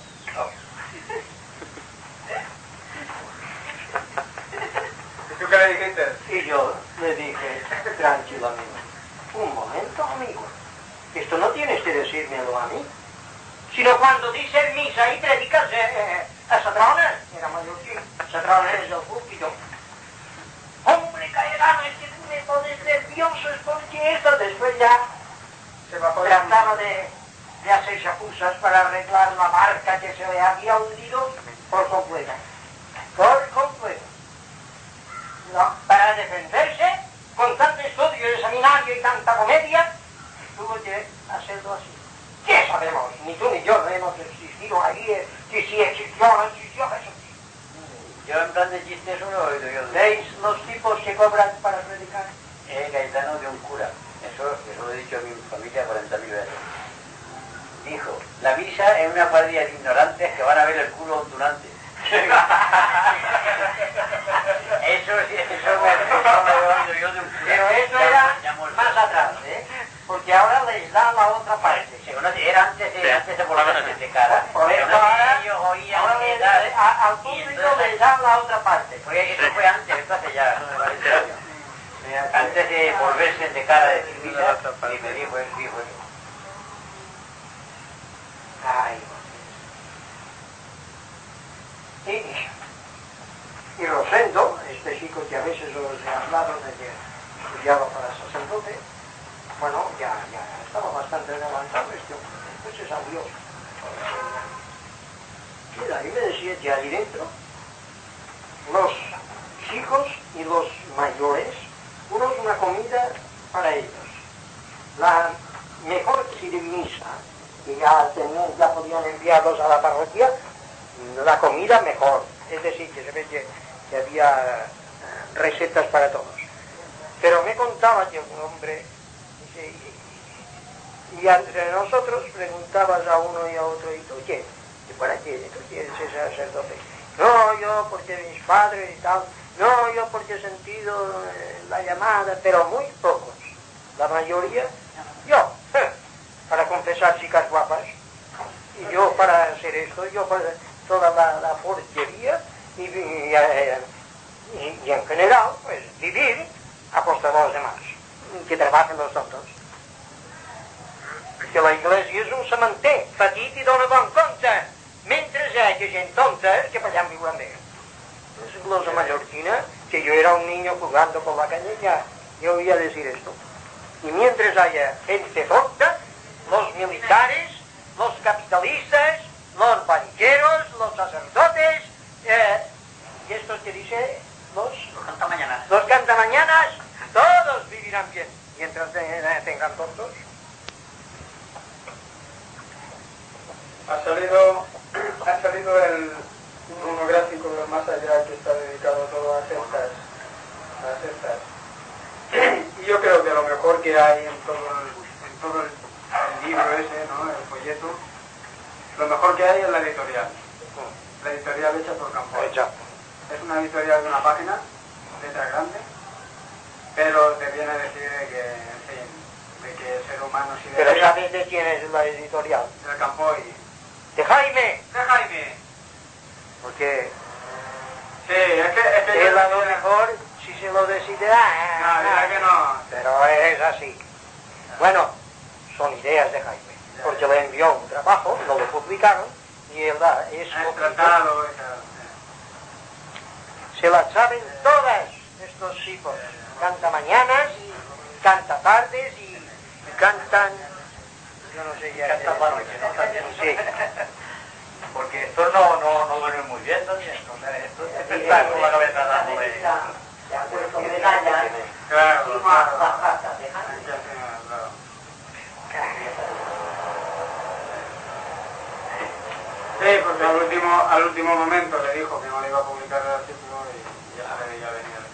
¿Y tú qué le dijiste? Y yo le dije tranquilamente, un momento, amigo, esto no tienes que decírmelo a mí, sino cuando dices misa y predicas eh, a Satrones, era mallorquín, Satrones es el púlpito. Hombre, Caetano, es que tú me pones nervioso, es porque esto después ya Se bajó de trataba de, de hacer chapuzas para arreglar la barca que se le había hundido por completo. Por completo. No, para defenderse, con tanto estudio de seminario y tanta comedia, tuvo que hacerlo así. ¿Qué sabemos? Ni tú ni yo no hemos existido ahí, eh, si sí existió o no existió Jesús. Yo en plan de chiste eso lo he oído yo. ¿Veis los tipos que cobran para predicar? Eh, Gaetano de un cura. Eso, eso lo he dicho a mi familia cuarenta mil veces. Dijo, la misa es una cuadrilla de ignorantes que van a ver el culo ondulante. Eso sí, eso me lo he oído yo de un cura. Pero eso era más atrás, ¿eh? Porque ahora les da la otra parte. Se conoce, era antes de, antes de ponerse de cara. Por Pero eso no, ahora, ellos oían ahora que les- tal, a- al y público entonces- les da la otra parte. Oye, eso fue antes, esto hace ya cuarenta años. Antes de volverse de cara de decir misa, y me dijo él, dijo eso. Ay. Y, y Rosendo, este chico que a veces os he hablado de que estudiaba para sacerdote, bueno, ya, ya estaba bastante adelantado este hombre. Después se salió. Mira, y me decía que ahí dentro, los chicos y los mayores, unos una comida para ellos. La mejor misa, que ya, tenían, ya podían enviarlos a la parroquia, la comida mejor. Es decir, que se ve que, que había recetas para todos. Pero me contaba que un hombre, dice, y, y entre nosotros preguntabas a uno y a otro, ¿y tú quién? ¿Y para qué? ¿Tú quieres ser sacerdote? No, yo porque mis padres y tal. No, yo porque he sentido eh, la llamada, pero muy pocos. La mayoría, yo, para confesar chicas guapas. Y yo para hacer esto, yo para toda la, la porquería y, y, y, y en general, pues vivir a costa de los demás, que trabajen los tontos. Que la iglesia és un cementer petit i dona bon compte, mentre hi hagi gent tonta que per allà en viuen bé. Es glosa mallorquina, que yo era un niño jugando por la calle, ya yo oía decir esto. Y mientras haya gente tonta, los militares, los capitalistas, los banqueros, los sacerdotes, eh, y estos que dice, los, Los cantamañanas. los cantamañanas, todos vivirán bien, mientras tengan tontos. Ha salido, ha salido el un monográfico de Más Allá que está dedicado todo a sectas, a sectas. Y yo creo que lo mejor que hay en todo el, en todo el, el libro ese, ¿no? El folleto, lo mejor que hay es la editorial. La editorial hecha por Campoy. Es una editorial de una página, letra grande, pero te viene a decir de que, en fin, de que el ser humano si Pero debe- ¿sabes de quién es la editorial? del Campoy. De Jaime, ¿Qué Jaime? porque Sí, es que, es que él a lo mejor, si se lo decide, ah, No, dirá que no. pero es así. Bueno, son ideas de Jaime, porque le envió un trabajo, no lo publicaron, y él da, es el tratado, se las saben todas estos chicos, canta mañanas, canta tardes y, y cantan, yo no sé ya, Canta para que no también. sí. Porque estos no, no, no duermen muy bien también, o sea, estos están con la cabeza dándole. Se han puesto medallas claro, y claro. más bajatas, Hay dejan. que hacer, claro. Sí, porque al último, al último momento le dijo que no le iba a publicar el artículo y ya se veía venir el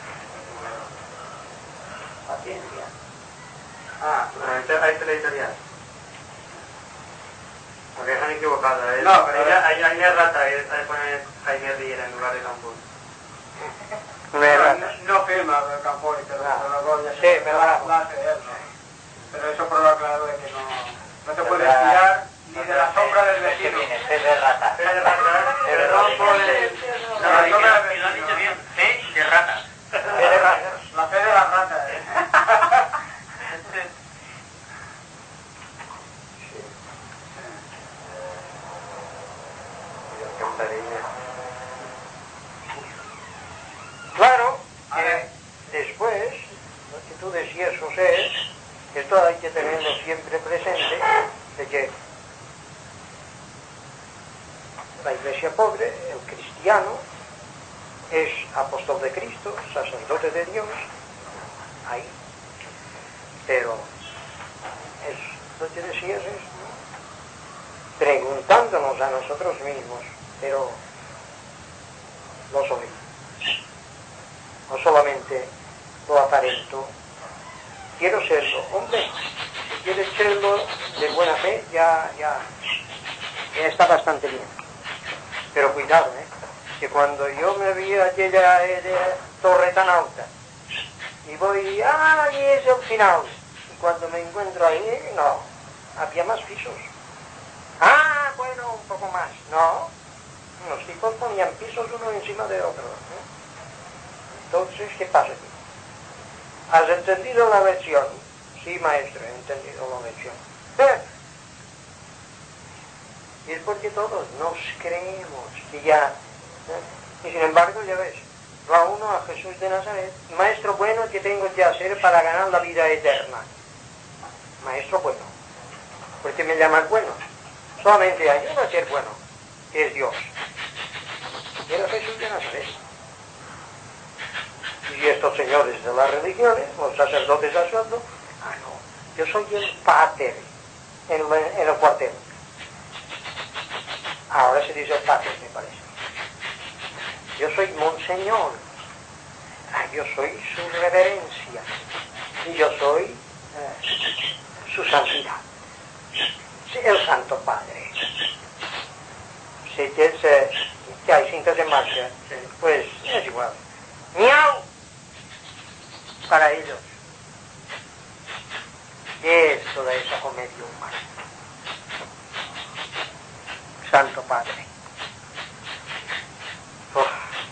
Paciencia. Ah, Ahí está la editorial. Porque dejan equivocada, ¿eh? No, pero- Ahí, ahí, ahí no es rata, ahí ahí pone Jaime Riera en lugar de Campos. No es no, rata. no firma el campo y pero Ah. pero luego ya Sí, se- pero la, va. la hace él, ¿no? Pero eso prueba claro de que no, no te puedes Tendrá- fiar ni de la sombra del Es que vecino. viene, C de rata. C de rata, perdón por el... No, No, la y sombra que del lo han vecino. dicho bien, C de rata. Es rata. La fe de la rata, ¿eh? Claro que después, lo que tú decías, José, esto hay que tenerlo siempre presente, de que la iglesia pobre, el cristiano, es apóstol de Cristo, sacerdote de Dios, ahí. Pero, es lo que decías es, ¿no? Preguntándonos a nosotros mismos, pero lo soy. No solamente lo aparento, quiero serlo. Hombre, si quieres serlo de buena fe, ya, ya, ya está bastante bien. Pero cuidado, ¿eh? Que cuando yo me vi aquella eh, de torre tan alta, y voy, ah, ahí es el final, y cuando me encuentro ahí, no, había más pisos. Ah, bueno, un poco más. No, los tipos ponían pisos uno encima de otro, ¿eh? Entonces, ¿qué pasa aquí? ¿Has entendido la lección? Sí, maestro, he entendido la lección. ¿Eh? Y es porque todos nos creemos que ya... ¿eh? Y sin embargo, ya ves, va uno a Jesús de Nazaret, maestro bueno, ¿qué tengo que hacer para ganar la vida eterna? Maestro bueno. ¿Por qué me llamas bueno? Solamente hay uno a ser bueno, que es Dios. Y era Jesús de Nazaret. Y estos señores de las religiones, los sacerdotes a sueldo, ah no, yo soy el pater en, en el cuartel. Ahora se dice el pater, me parece. Yo soy monseñor. Ah, yo soy su reverencia. Y yo soy eh, su santidad. Sí, el Santo Padre. Sí, que, es, eh, que hay cintas en marcha, pues es igual. ¡Miau! Para ellos. ¿Qué es toda esa comedia humana? Santo Padre. Uf.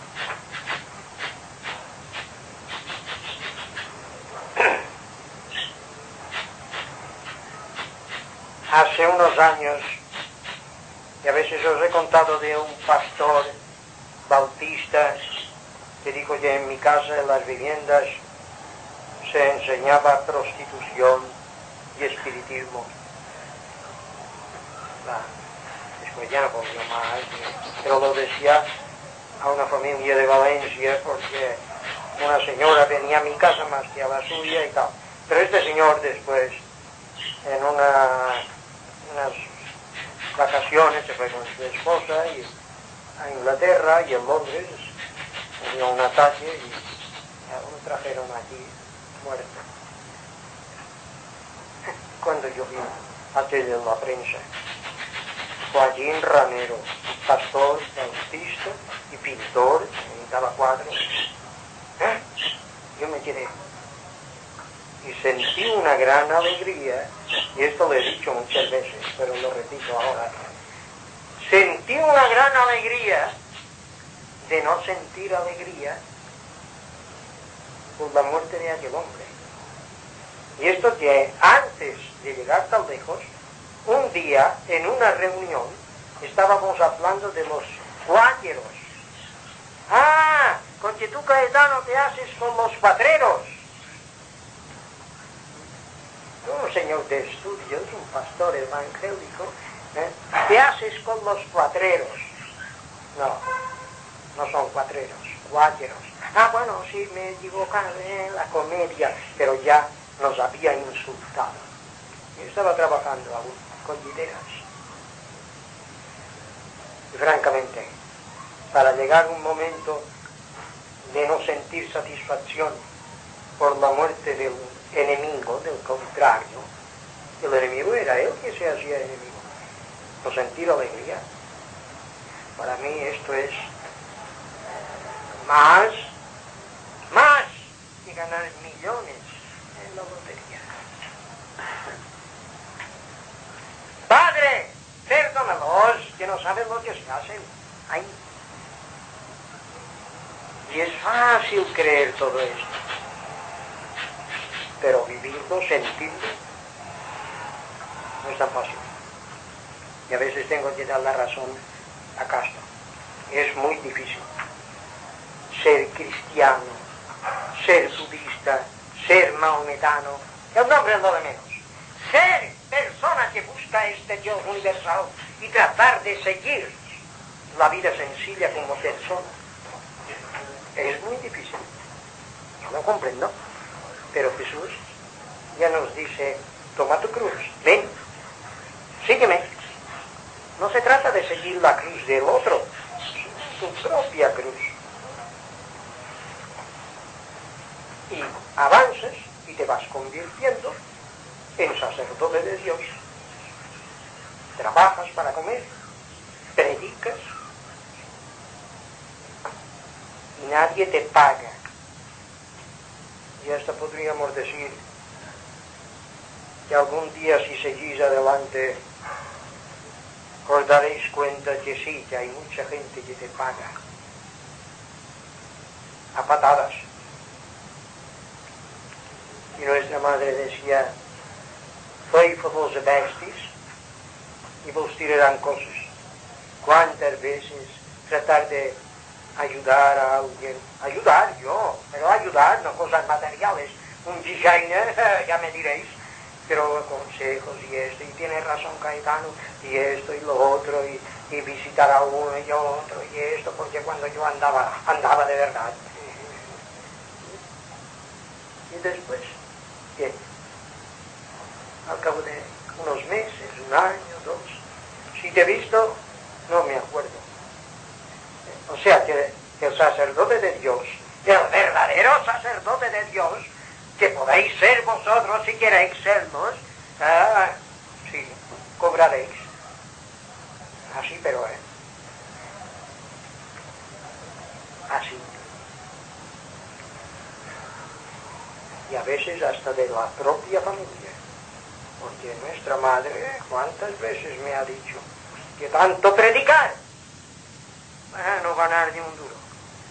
Hace unos años, y a veces os he contado de un pastor bautista que dijo que en mi casa, en las viviendas, se enseñaba prostitución y espiritismo. La, después ya no volvió más, pero lo decía a una familia de Valencia porque una señora venía a mi casa más que a la suya y tal. Pero este señor después, en una, unas vacaciones, se fue con su esposa y a Inglaterra y en Londres, tenía un ataque y lo trajeron aquí muerto. Cuando yo vi aquello en la prensa, Joaquín Ramero, pastor, bautista y pintor en cada cuadro, ¿eh? Yo me quedé y sentí una gran alegría, y esto lo he dicho muchas veces, pero lo repito ahora. Sentí una gran alegría de no sentir alegría por la muerte de aquel hombre. Y esto que antes de llegar tan lejos, un día en una reunión estábamos hablando de los cuáqueros. Ah, porque tú, Cayetano, te haces con los cuatreros. Un señor de estudios, un pastor evangélico, ¿eh? Te haces con los cuatreros. No, no son cuatreros, cuáqueros. Ah, bueno, sí, me he equivocado en la comedia, pero ya nos había insultado. Yo estaba trabajando aún con ideas. Y francamente, para llegar a un momento de no sentir satisfacción por la muerte del enemigo, del contrario, el enemigo era él que se hacía enemigo, no sentir alegría. Para mí esto es más, más que ganar millones en la lotería. Padre, perdónalos, que no saben lo que se hacen. Ay. Y es fácil creer todo esto, pero vivirlo, sentirlo, no es tan fácil. Y a veces tengo que dar la razón a Castro. Es muy difícil ser cristiano, ser budista, ser maometano, el nombre es lo de menos. Ser persona que busca este Dios universal y tratar de seguir la vida sencilla como persona. Es muy difícil. Yo lo comprendo. Pero Jesús ya nos dice, toma tu cruz, ven, sígueme. No se trata de seguir la cruz del otro, tu propia cruz. Y avanzas y te vas convirtiendo en sacerdote de Dios. Trabajas para comer, predicas, y nadie te paga. Y hasta podríamos decir que algún día, si seguís adelante, os daréis cuenta que sí, que hay mucha gente que te paga a patadas. Y nuestra madre decía, soy vos vestis y vos tirarán cosas. ¿Cuántas veces tratar de ayudar a alguien? Ayudar yo, pero ayudar, no cosas materiales. Un designer, ya me diréis, pero consejos y esto, y tiene razón Cayetano, y esto y lo otro, y, y visitar a uno y otro, y esto, porque cuando yo andaba, andaba de verdad. Y después, ¿qué? Al cabo de unos meses, un año, dos, si te he visto, no me acuerdo. O sea que el sacerdote de Dios, el verdadero sacerdote de Dios, que podéis ser vosotros si queréis serlos, ah, sí, cobraréis. Así, pero eh, así. Y a veces hasta de la propia familia. Porque nuestra madre, ¿cuántas veces me ha dicho que tanto predicar para no ganar ni un duro?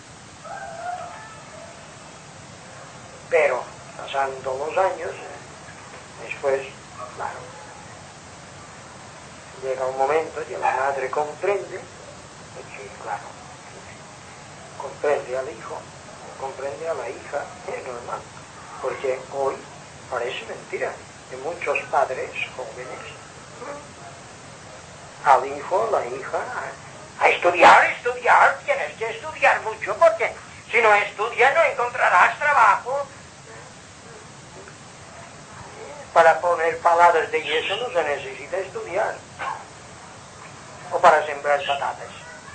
Pero pasando los años, después, claro, llega un momento que la madre comprende, que claro, comprende al hijo, comprende a la hija, es normal, porque hoy parece mentira que muchos padres jóvenes al hijo, a la hija, a estudiar, estudiar, tienes que estudiar mucho, porque si no estudias no encontrarás trabajo. Para poner paladas de yeso no se necesita estudiar. O para sembrar patatas.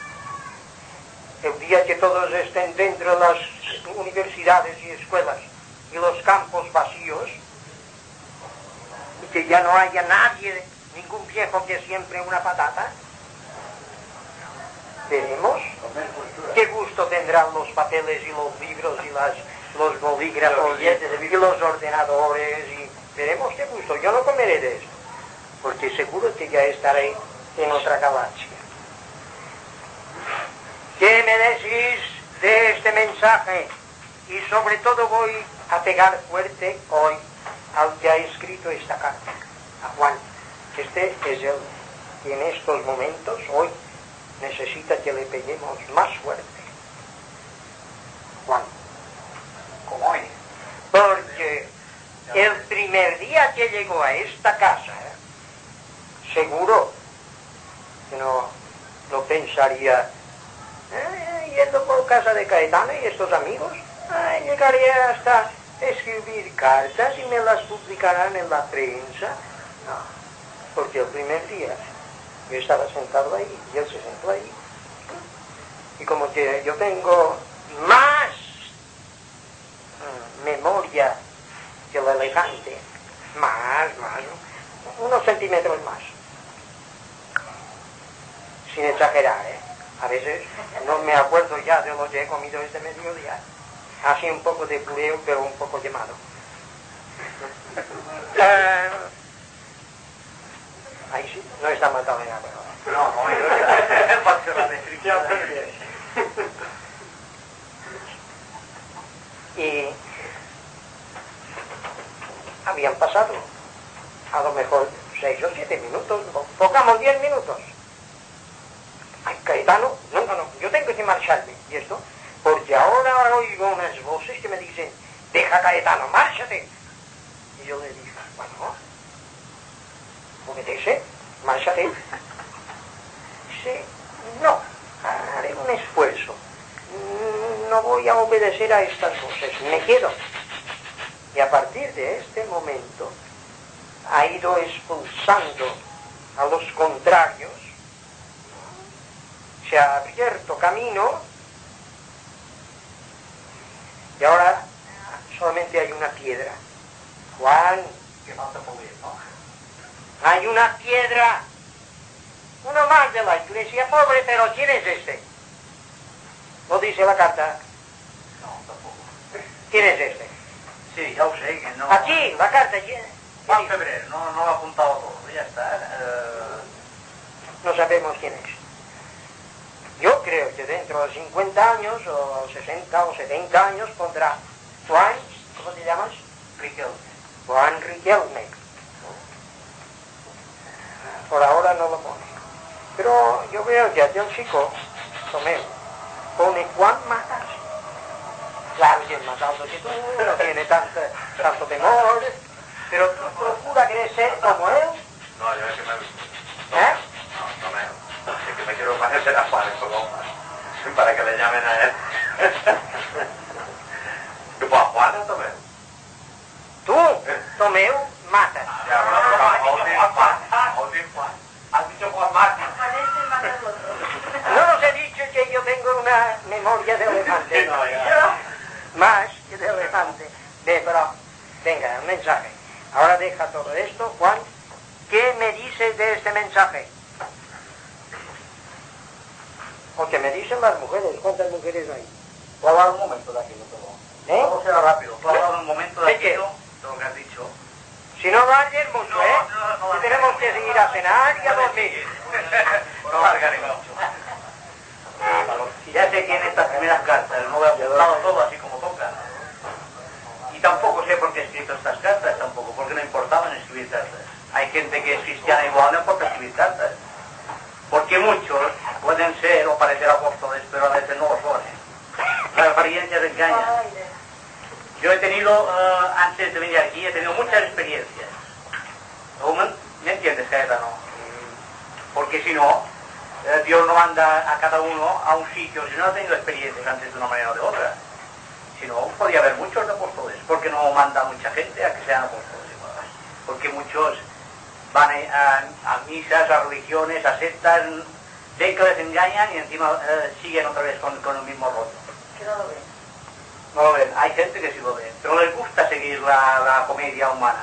El día que todos estén dentro de las universidades y escuelas y los campos vacíos, y que ya no haya nadie, ningún viejo que siembre una patata, veremos qué gusto tendrán los papeles y los libros y las, los bolígrafos y, y los ordenadores, y veremos qué gusto. Yo no comeré de eso, porque seguro que ya estaré en otra galaxia. ¿Qué me decís de este mensaje? Y sobre todo voy a pegar fuerte hoy al que ha escrito esta carta, a Juan. Este es el que en estos momentos, hoy, necesita que le peguemos más fuerte. Juan. Como hoy. Porque el primer día que llegó a esta casa, ¿eh? seguro que no, no pensaría, eh, yendo por casa de Caetano y estos amigos, eh, llegaría hasta escribir cartas y me las publicarán en la prensa. No, porque el primer día yo estaba sentado ahí y él se sentó ahí. Y como que yo tengo más mm, memoria que el elefante, más, más, unos centímetros más. Sin exagerar, ¿eh? A veces no me acuerdo ya de lo que he comido este mediodía. Así un poco de pureo, pero un poco quemado. Uh, ahí sí, no está matado en agua. No, no, es para la descripción. Y habían pasado a lo mejor seis o siete minutos, pongamos diez minutos. Ay, Caetano, no, no, no, yo tengo que marcharme. ¿Y esto? Porque ahora oigo unas voces que me dicen, deja Caetano, márchate. Y yo le dije, bueno, obedece, márchate. Dice, no, haré un esfuerzo. No voy a obedecer a estas voces, me quedo. Y a partir de este momento ha ido expulsando a los contrarios, se ha abierto camino y ahora solamente hay una piedra. Juan, Que falta por ir, ¿no? hay una piedra, uno más de la iglesia, pobre, pero ¿quién es este? ¿Lo dice la carta? No, tampoco. ¿Quién es este? Sí, ya lo sé, que no... Aquí, la carta, ¿quién? Juan Febrero, no, no lo ha apuntado todo, ya está. Eh... No sabemos quién es. Yo creo que dentro de cincuenta años, o sesenta o setenta años, pondrá Juan, ¿cómo te llamas? Riquelme. Juan Riquelme. Por ahora no lo pone. Pero yo veo que aquel chico, Tomeo, pone Juan Matas. Claro que es más alto que tú, no tiene tanto, tanto temor, pero tú procura crecer como él. No, yo es que me... ¿Eh? No, no me... Es que me quiero parecer a Juan, eso no, para que le llamen a él. ¿Tú pues a Juan o Tomeo? Tú, Tomeo Matas. Ya, bueno, pero a Juan, a Juan. Has dicho Juan Martín. No os he dicho que yo tengo una memoria de elefante. No, ya. Más que de elefante. Ve, pero, venga, un mensaje. Ahora deja todo esto, Juan. ¿Qué me dices de este mensaje? O que me dicen las mujeres. ¿Cuántas mujeres hay? Voy a hablar un momento de aquello, todo. ¿Eh? Todo será rápido. Voy a hablar un momento de ¿De qué? aquello, de lo que has dicho. Si no largues mucho, No, ¿eh? no, no, Que tenemos que seguir a cenar y a dormir. No largaré mucho. Ya sé que en estas primeras cartas no he apuntado todo así como toca. Y tampoco sé por qué he escrito estas cartas, tampoco, porque no importaban escribir cartas. Hay gente que es cristiana igual, no importa escribir cartas. Porque muchos pueden ser o parecer apóstoles, pero a veces no lo son. Las apariencias engañan. Yo he tenido, uh, antes de venir aquí, he tenido muchas experiencias. ¿Me entiendes, Caetano? Porque si no, eh, Dios no manda a cada uno a un sitio, si no ha tenido experiencias antes de una manera o de otra. Si no, podría haber muchos apóstoles. Porque no manda a mucha gente a que sean apóstoles. Porque muchos van a, a, a misas, a religiones, a sectas, ven que les engañan y encima eh, siguen otra vez con, con el mismo rollo. Que no lo ven. No lo ven, hay gente que sí lo ve, pero les gusta seguir la, la comedia humana.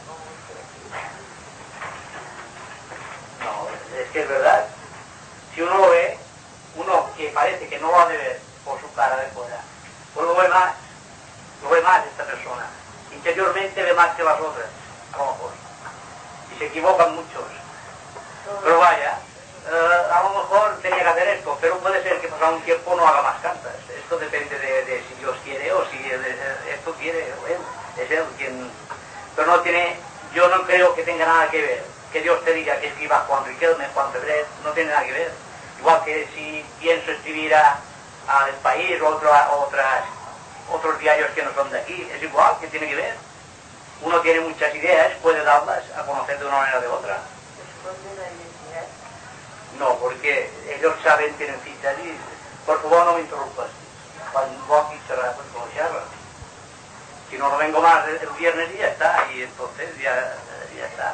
No, es que es verdad. Si uno lo ve, uno que parece que no lo ha de ver por su cara de fuera, pues lo ve más, lo ve más esta persona. Interiormente ve más que las otras, a lo mejor. Y se equivocan muchos. Pero vaya, eh, a lo mejor tenía que hacer esto, pero puede ser que pasado un tiempo no haga más cartas. Esto depende de, de si Dios quiere o si él, esto quiere o él. Es él quien pero no tiene, yo no creo que tenga nada que ver. Que Dios te diga que escriba Juan Riquelme, Juan Febret, no tiene nada que ver. Igual que si pienso escribir a, a El País o otro, a otras, otros diarios que no son de aquí, es igual, que tiene que ver. Uno tiene muchas ideas, puede darlas a conocer de una manera o de otra. No, porque ellos saben, tienen citas y... Por favor, no me interrumpas. Cuando aquí será, pues como charla. Si no, no vengo más el viernes y ya está, y entonces ya, ya está.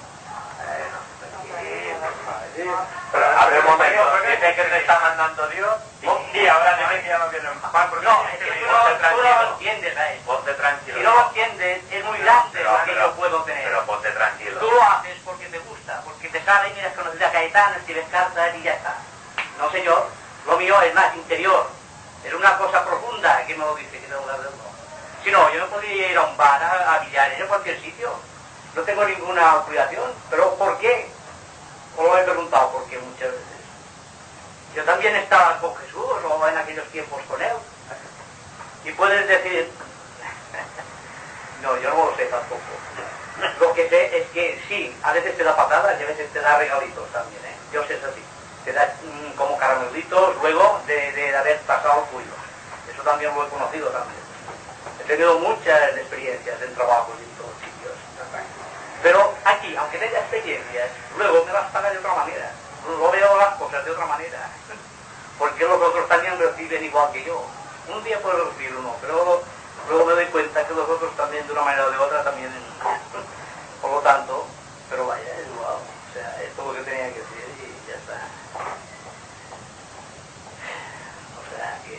Pero hablemos un momento, dice que te está mandando Dios y ahora dime que ya no viene más. No, es que tú no, tú no lo entiendes, ¿eh? Ponte tranquilo. Si no lo entiendes, es muy grande lo que yo puedo tener. Pero ponte tranquilo. Tú lo haces porque te gusta, porque te sale y miras conocer a Caetano, escribes cartas y ya está. No, señor, lo mío es más interior. Es una cosa profunda que me lo dice, que tengo que hablarlo. Si no, yo no podría ir a un bar, a, a Villares, a cualquier sitio. No tengo ninguna obligación. ¿Pero por qué? O lo he preguntado por qué muchas veces. Yo también estaba con Jesús, o en aquellos tiempos con él. Y puedes decir... No, yo no lo sé tampoco. Lo que sé es que sí, a veces te da patadas y a veces te da regalitos también, ¿eh? Yo sé eso así. Te da mmm, como caramelitos luego de, de haber pasado el tuyo. Eso también lo he conocido también. He tenido muchas experiencias en trabajos y en todos sitios. Pero aquí, aunque tenga experiencias, luego me las paga de otra manera. Lo veo las cosas de otra manera. Porque los otros también reciben igual que yo. Un día puedo recibir uno, pero luego me doy cuenta que los otros también de una manera o de otra también. Por lo tanto, pero vaya, es igual. O sea, es todo lo que tenía que decir y ya está. O sea que...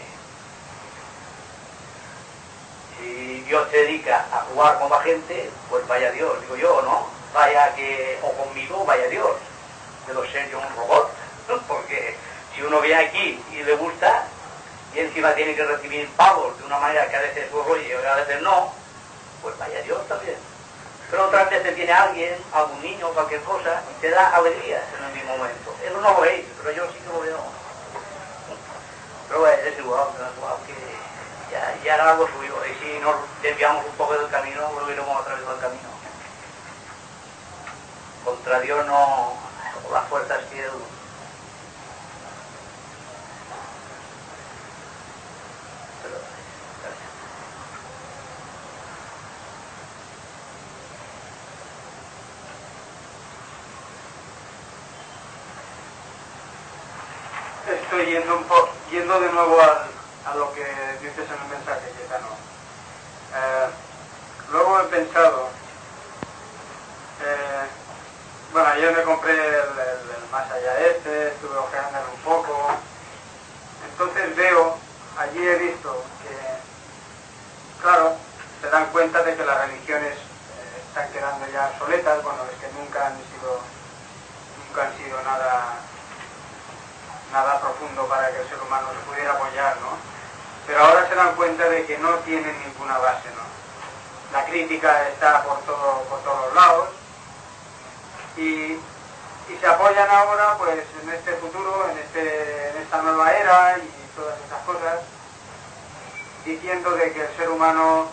Si Dios se dedica a jugar con la gente, pues vaya Dios, digo yo, ¿no? Vaya que, o conmigo, vaya Dios. Debo ser yo un robot, porque si uno viene aquí y le gusta, y encima tiene que recibir pagos de una manera que a veces lo oye y a veces no, pues vaya Dios también. Pero otras veces viene alguien, algún niño, cualquier cosa, y te da alegría en el mismo momento. Eso no lo veis, pero yo sí que lo veo. Pero bueno, es igual, es igual que... Ya, ya era algo suyo, y si nos desviamos un poco del camino, volveremos otra vez al camino. Contra Dios no, las fuerzas que él... Pero, gracias. Estoy yendo, un po yendo de nuevo al... a lo que dices en el mensaje, Cayetano. Eh, luego he pensado, eh, bueno, ayer me compré el, el, el Más Allá este, estuve ojeándolo un poco, entonces veo, allí he visto que, claro, se dan cuenta de que las religiones eh, están quedando ya obsoletas, bueno, es que nunca han sido, nunca han sido nada, nada profundo para que el ser humano se pudiera apoyar, ¿no? Pero ahora se dan cuenta de que no tienen ninguna base, ¿no? La crítica está por, todo, por todos lados y, y se apoyan ahora pues en este futuro, en, este, en esta nueva era y todas estas cosas, diciendo de que el ser humano,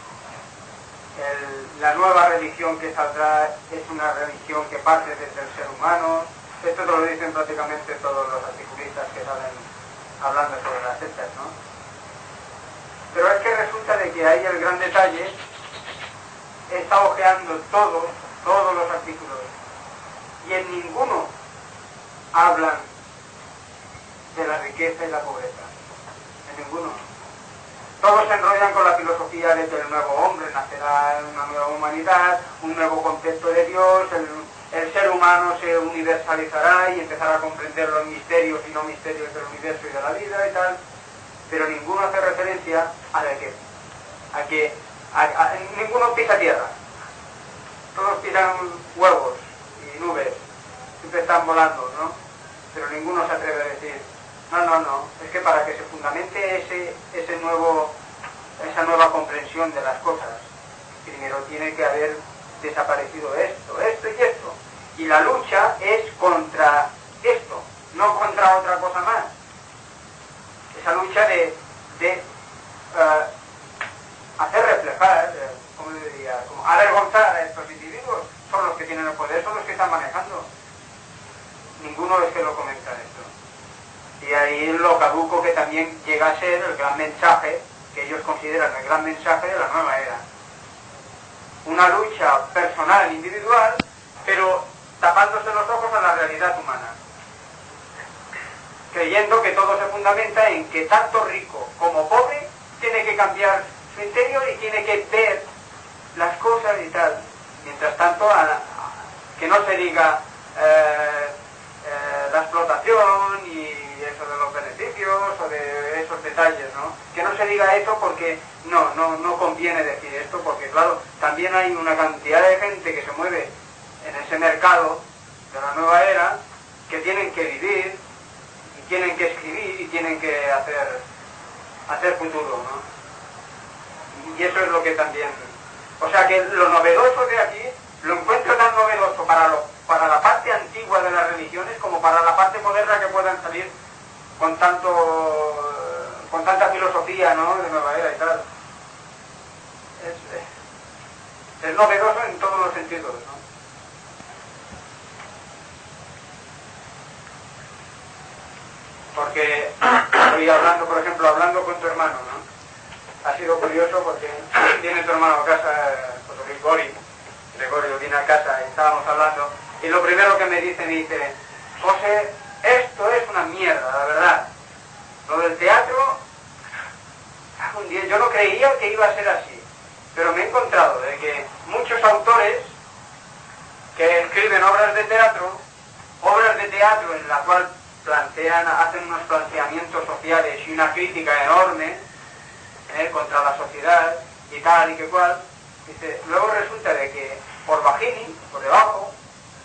el, la nueva religión que saldrá es una religión que parte desde el ser humano. Esto te lo dicen prácticamente todos los articulistas que salen hablando sobre las sectas, ¿no? Pero es que resulta de que ahí el gran detalle está ojeando todos, todos los artículos y en ninguno hablan de la riqueza y la pobreza, en ninguno. Todos se enrollan con la filosofía de que el nuevo hombre nacerá en una nueva humanidad, un nuevo concepto de Dios, el, el ser humano se universalizará y empezará a comprender los misterios y no misterios del universo y de la vida y tal. Pero ninguno hace referencia a de que, a que a, a, ninguno pisa tierra. Todos pisan huevos y nubes, siempre están volando, ¿no? Pero ninguno se atreve a decir, no, no, no, es que para que se fundamente ese, ese nuevo, esa nueva comprensión de las cosas, primero tiene que haber desaparecido esto, esto y esto. Y la lucha es contra esto, no contra otra cosa más. Esa lucha de, de uh, hacer reflejar, eh, como ¿cómo diría? Como avergonzar a estos individuos. Son los que tienen el poder, son los que están manejando. Ninguno es que lo comenta esto. Y ahí lo caduco que también llega a ser el gran mensaje, que ellos consideran el gran mensaje de la nueva era. Una lucha personal, individual, pero tapándose los ojos a la realidad humana. Creyendo que todo se fundamenta en que tanto rico como pobre tiene que cambiar su interior y tiene que ver las cosas y tal. Mientras tanto, a, a, que no se diga eh, eh, la explotación y eso de los beneficios o de esos detalles, ¿no? Que no se diga eso porque no, no, no conviene decir esto, porque claro, también hay una cantidad de gente que se mueve en ese mercado de la nueva era, que tienen que vivir, y tienen que escribir y tienen que hacer, hacer futuro, ¿no? Y eso es lo que también... O sea que lo novedoso de aquí, lo encuentro tan novedoso para, lo, para la parte antigua de las religiones como para la parte moderna que puedan salir con tanto con tanta filosofía, ¿no?, de nueva era y tal. Es, es novedoso en todos los sentidos, ¿no? Porque estoy hablando, por ejemplo, hablando con tu hermano, ¿no? Ha sido curioso porque viene tu hermano a casa, José Luis Gori, Gregorio viene a casa y estábamos hablando, y lo primero que me dice, me dice, José, esto es una mierda, la verdad. Lo del teatro, un día, yo no creía que iba a ser así, pero me he encontrado de que muchos autores que escriben obras de teatro, obras de teatro en la cual plantean, hacen unos planteamientos sociales y una crítica enorme eh, contra la sociedad y tal y que cual, dice, luego resulta de que por bajini, por debajo,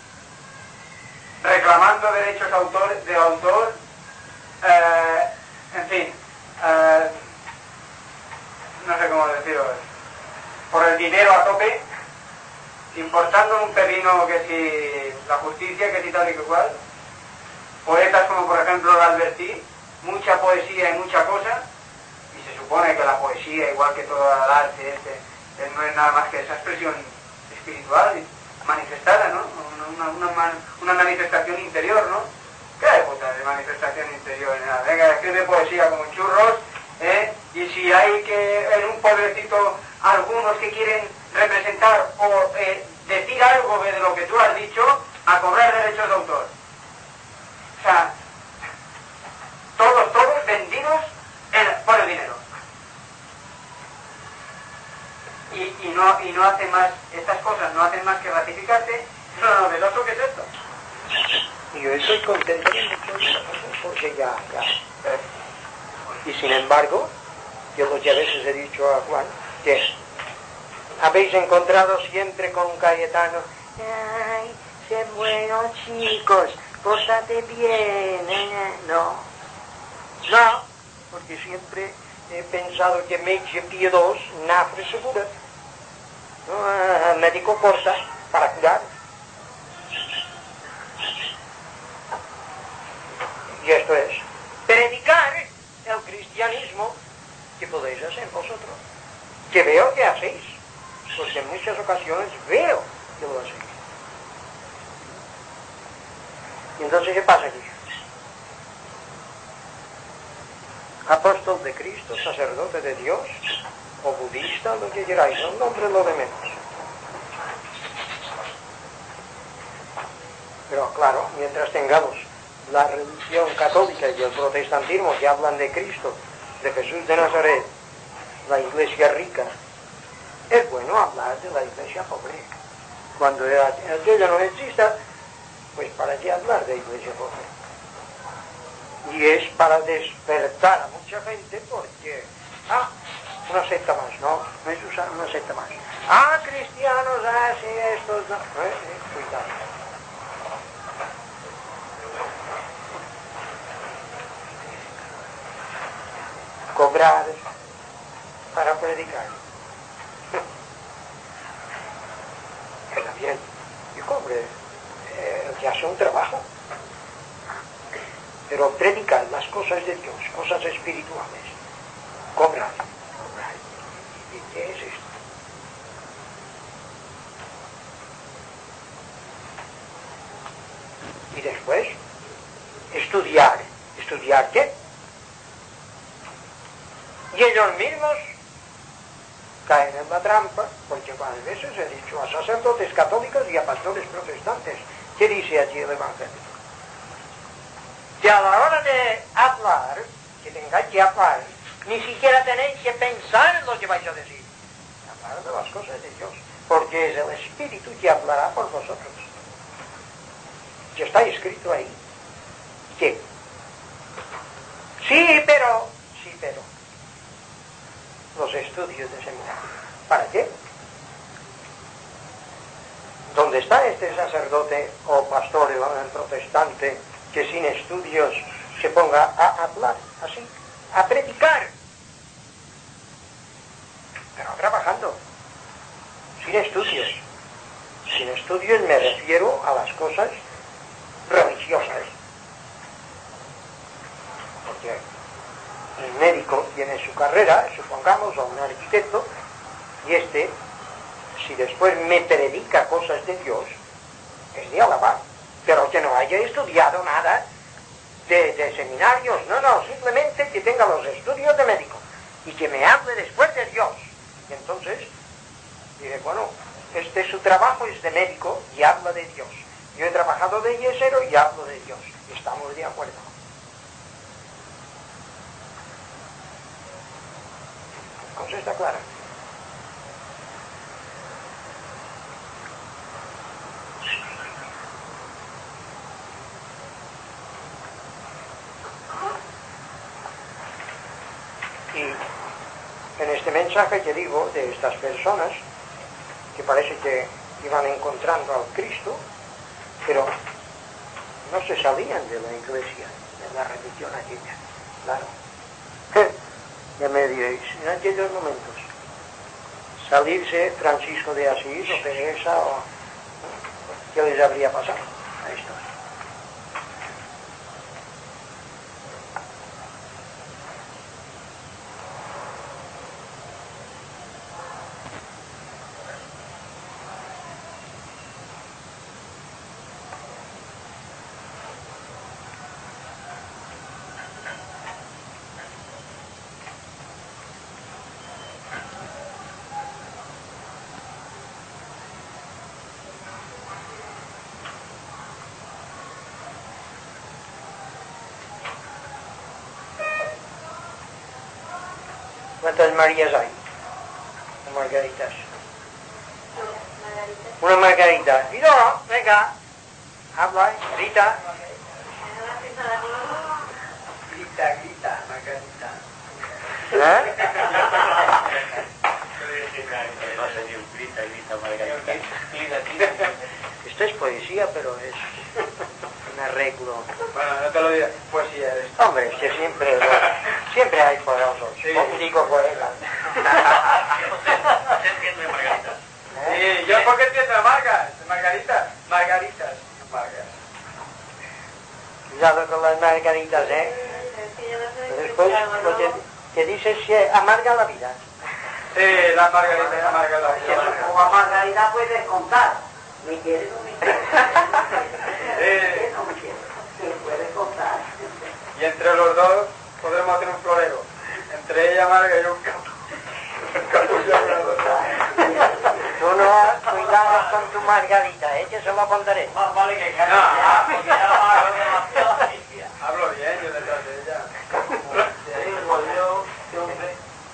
reclamando derechos autor, de autor, eh, en fin, eh, no sé cómo decirlo, por el dinero a tope, importando un pepino que si la justicia, que si tal y que cual, poetas como por ejemplo el Albertí, mucha poesía y mucha cosa, y se supone que la poesía, igual que todo el arte, este, no es nada más que esa expresión espiritual manifestada, ¿no? Una, una, una, una manifestación interior, ¿no? ¿Qué hay puta de manifestación interior? Nada, venga, escribe poesía como churros, ¿eh? Y si hay que, en un pueblecito, algunos que quieren representar o eh, decir algo de lo que tú has dicho, a cobrar derechos de autor. O sea, todos, todos vendidos en, por el dinero. Y, y, no, y no hace más, estas cosas no hacen más que ratificarte. Lo novedoso que es esto. Y yo estoy contento porque ya, ya. Eh, y sin embargo, yo muchas veces he dicho a Juan que habéis encontrado siempre con Cayetano, ay, sé buenos chicos, pórtate bien, eh, no, no, porque siempre he pensado que metge piedos nafre segura, ¿no? El médico corta para curar. Y esto es predicar el cristianismo que podéis hacer vosotros, que veo que hacéis, porque en muchas ocasiones veo que lo hacéis. Y entonces, ¿qué pasa aquí? Apóstol de Cristo, sacerdote de Dios, o budista, lo que queráis, el nombre lo de menos. Pero claro, mientras tengamos la religión católica y el protestantismo que hablan de Cristo, de Jesús de Nazaret, la iglesia rica, es bueno hablar de la iglesia pobre. Cuando aquello no exista, pues para qué hablar de iglesia pobre. Y es para despertar a mucha gente porque, ah, una secta más, no, no es usar una secta más. Ah, cristianos, ah, sí, estos, no, eh, eh, cuidado. Cobrar para predicar. Está bien, y cobre, eh, que hace un trabajo. Pero predicar las cosas de Dios, cosas espirituales, cobrar, cobrar. ¿Y qué es esto? Y después, estudiar. ¿Estudiar qué? Y ellos mismos caen en la trampa, porque varias veces he dicho a sacerdotes católicos y a pastores protestantes. ¿Qué dice allí el Evangelio? Que a la hora de hablar, que tengáis que hablar, ni siquiera tenéis que pensar en lo que vais a decir. Hablar de las cosas de Dios, porque es el Espíritu que hablará por vosotros. Que está escrito ahí. ¿Qué? Sí, pero, sí, pero. Los estudios de seminario. ¿Para qué? ¿Dónde está este sacerdote o pastor protestante que sin estudios se ponga a hablar así, a predicar? Pero trabajando, sin estudios. Sin estudios me refiero a las cosas religiosas. Porque el médico tiene su carrera, supongamos, o un arquitecto, y este, si después me predica cosas de Dios, es de alabar. Pero que no haya estudiado nada de, de seminarios, no, no, simplemente que tenga los estudios de médico y que me hable después de Dios. Y entonces diré, bueno, este su trabajo es de médico y habla de Dios. Yo he trabajado de yesero y hablo de Dios. Estamos de acuerdo. La cosa está clara. Y en este mensaje que digo de estas personas que parece que iban encontrando al Cristo, pero no se salían de la iglesia, de la religión aquella, claro. Ya me diréis, en aquellos momentos, salirse Francisco de Asís o Teresa, o ¿qué les habría pasado a estos? ¿Cuántas Marías hay? ¿O Margaritas? Una Margarita. Y no, venga, habla, grita. Grita, grita, Margarita. ¿Eh? Grita, grita, Margarita. Esto es poesía, pero es un arreglo. Bueno, no te lo digas, poesía es esto. Hombre, es que siempre, siempre hay poetas. Sí. Digo poetas. ¿Se entiende, Margarita? Sí, yo porque entiendo a Margas, Margarita, Margaritas, Margas. Cuidado con las margaritas, ¿eh? Pero después lo que, que dices que amarga la vida. Sí, la Margarita amarga la vida. O a Margarita puedes contar. ¿Me quieres o me quieres? Sí. No me quieres. ¿Me puedes contar? Y entre los dos podremos hacer un florero. Entre ella, Marga, y un capo. Un capullo hablador. Tú no, cuidado con tu margarita, ¿eh? Que se lo apuntaré. Más vale que caiga. No, ah, Porque ya no hablo demasiado limpia. Hablo bien yo detrás de ella. Sí, volvió, qué hombre.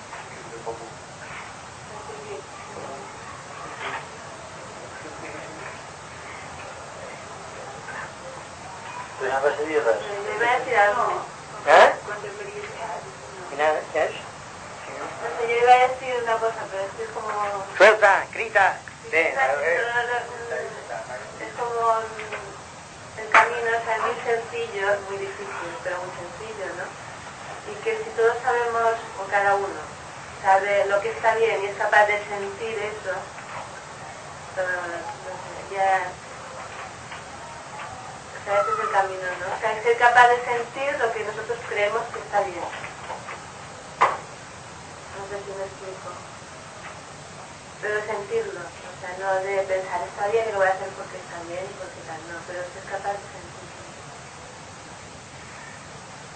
¿Tú no vas a decir eso? Me voy a decir algo. ¿Eh? Cuando me dice Mira, ¿qué es? No sé, yo iba a decir una cosa, pero es que es como... Suelta, grita. Sí, Ven, a ver. es como el camino, o sea, muy sencillo, muy difícil, pero muy sencillo, ¿no? Y que si todos sabemos, o cada uno, sabe lo que está bien y es capaz de sentir eso, pero, no sé, ya... O sea, ese es el camino, ¿no? O sea, ser capaz de sentir lo que nosotros creemos que está bien. No sé si me explico. Pero sentirlo, o sea, no de pensar está bien y lo voy a hacer porque está bien y porque tal, no, pero ser capaz de sentirlo.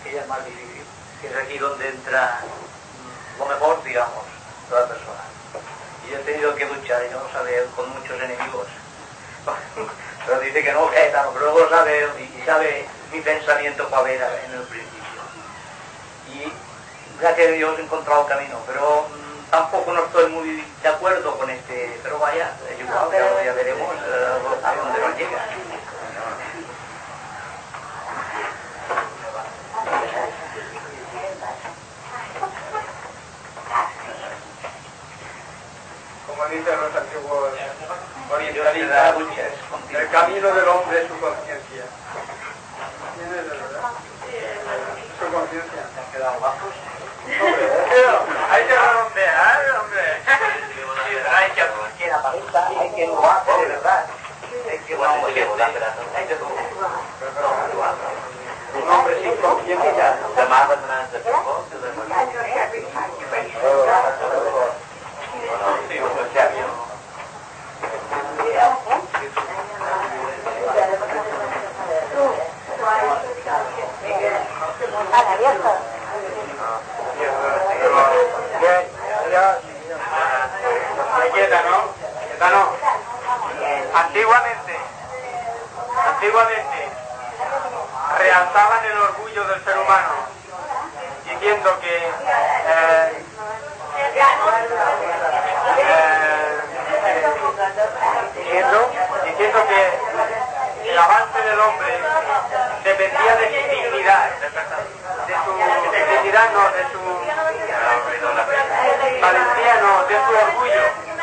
que ya es más difícil, que es aquí donde entra lo mejor, digamos, de la persona. Y yo he tenido que luchar, y no lo sabe él, con muchos enemigos. Pero dice que no, que pero luego sabe él, y sabe mi pensamiento para ver en el principio. Y gracias a Dios he encontrado el camino, pero mmm, tampoco no estoy muy de acuerdo con este, pero vaya, es igual, ya, ya veremos uh, a dónde nos llega. Como dicen los antiguos orientalistas, el camino del hombre es su conciencia. ¿Tienes de verdad? Su conciencia. ¿Se han quedado bajos? Hay que redondear, hombre. Hay que que la pareja, hay que lo hace de verdad. Hay que bueno, hay que hay que un hombre sin conciencia. Demás vendrán de poco, quieta, ¿no? Quieta, ¿no? Antiguamente, antiguamente, realzaban el orgullo del ser humano, diciendo que eh, eh, diciendo, diciendo que el avance del hombre dependía de su dignidad, de su dignidad no, de su valentía no, de su orgullo.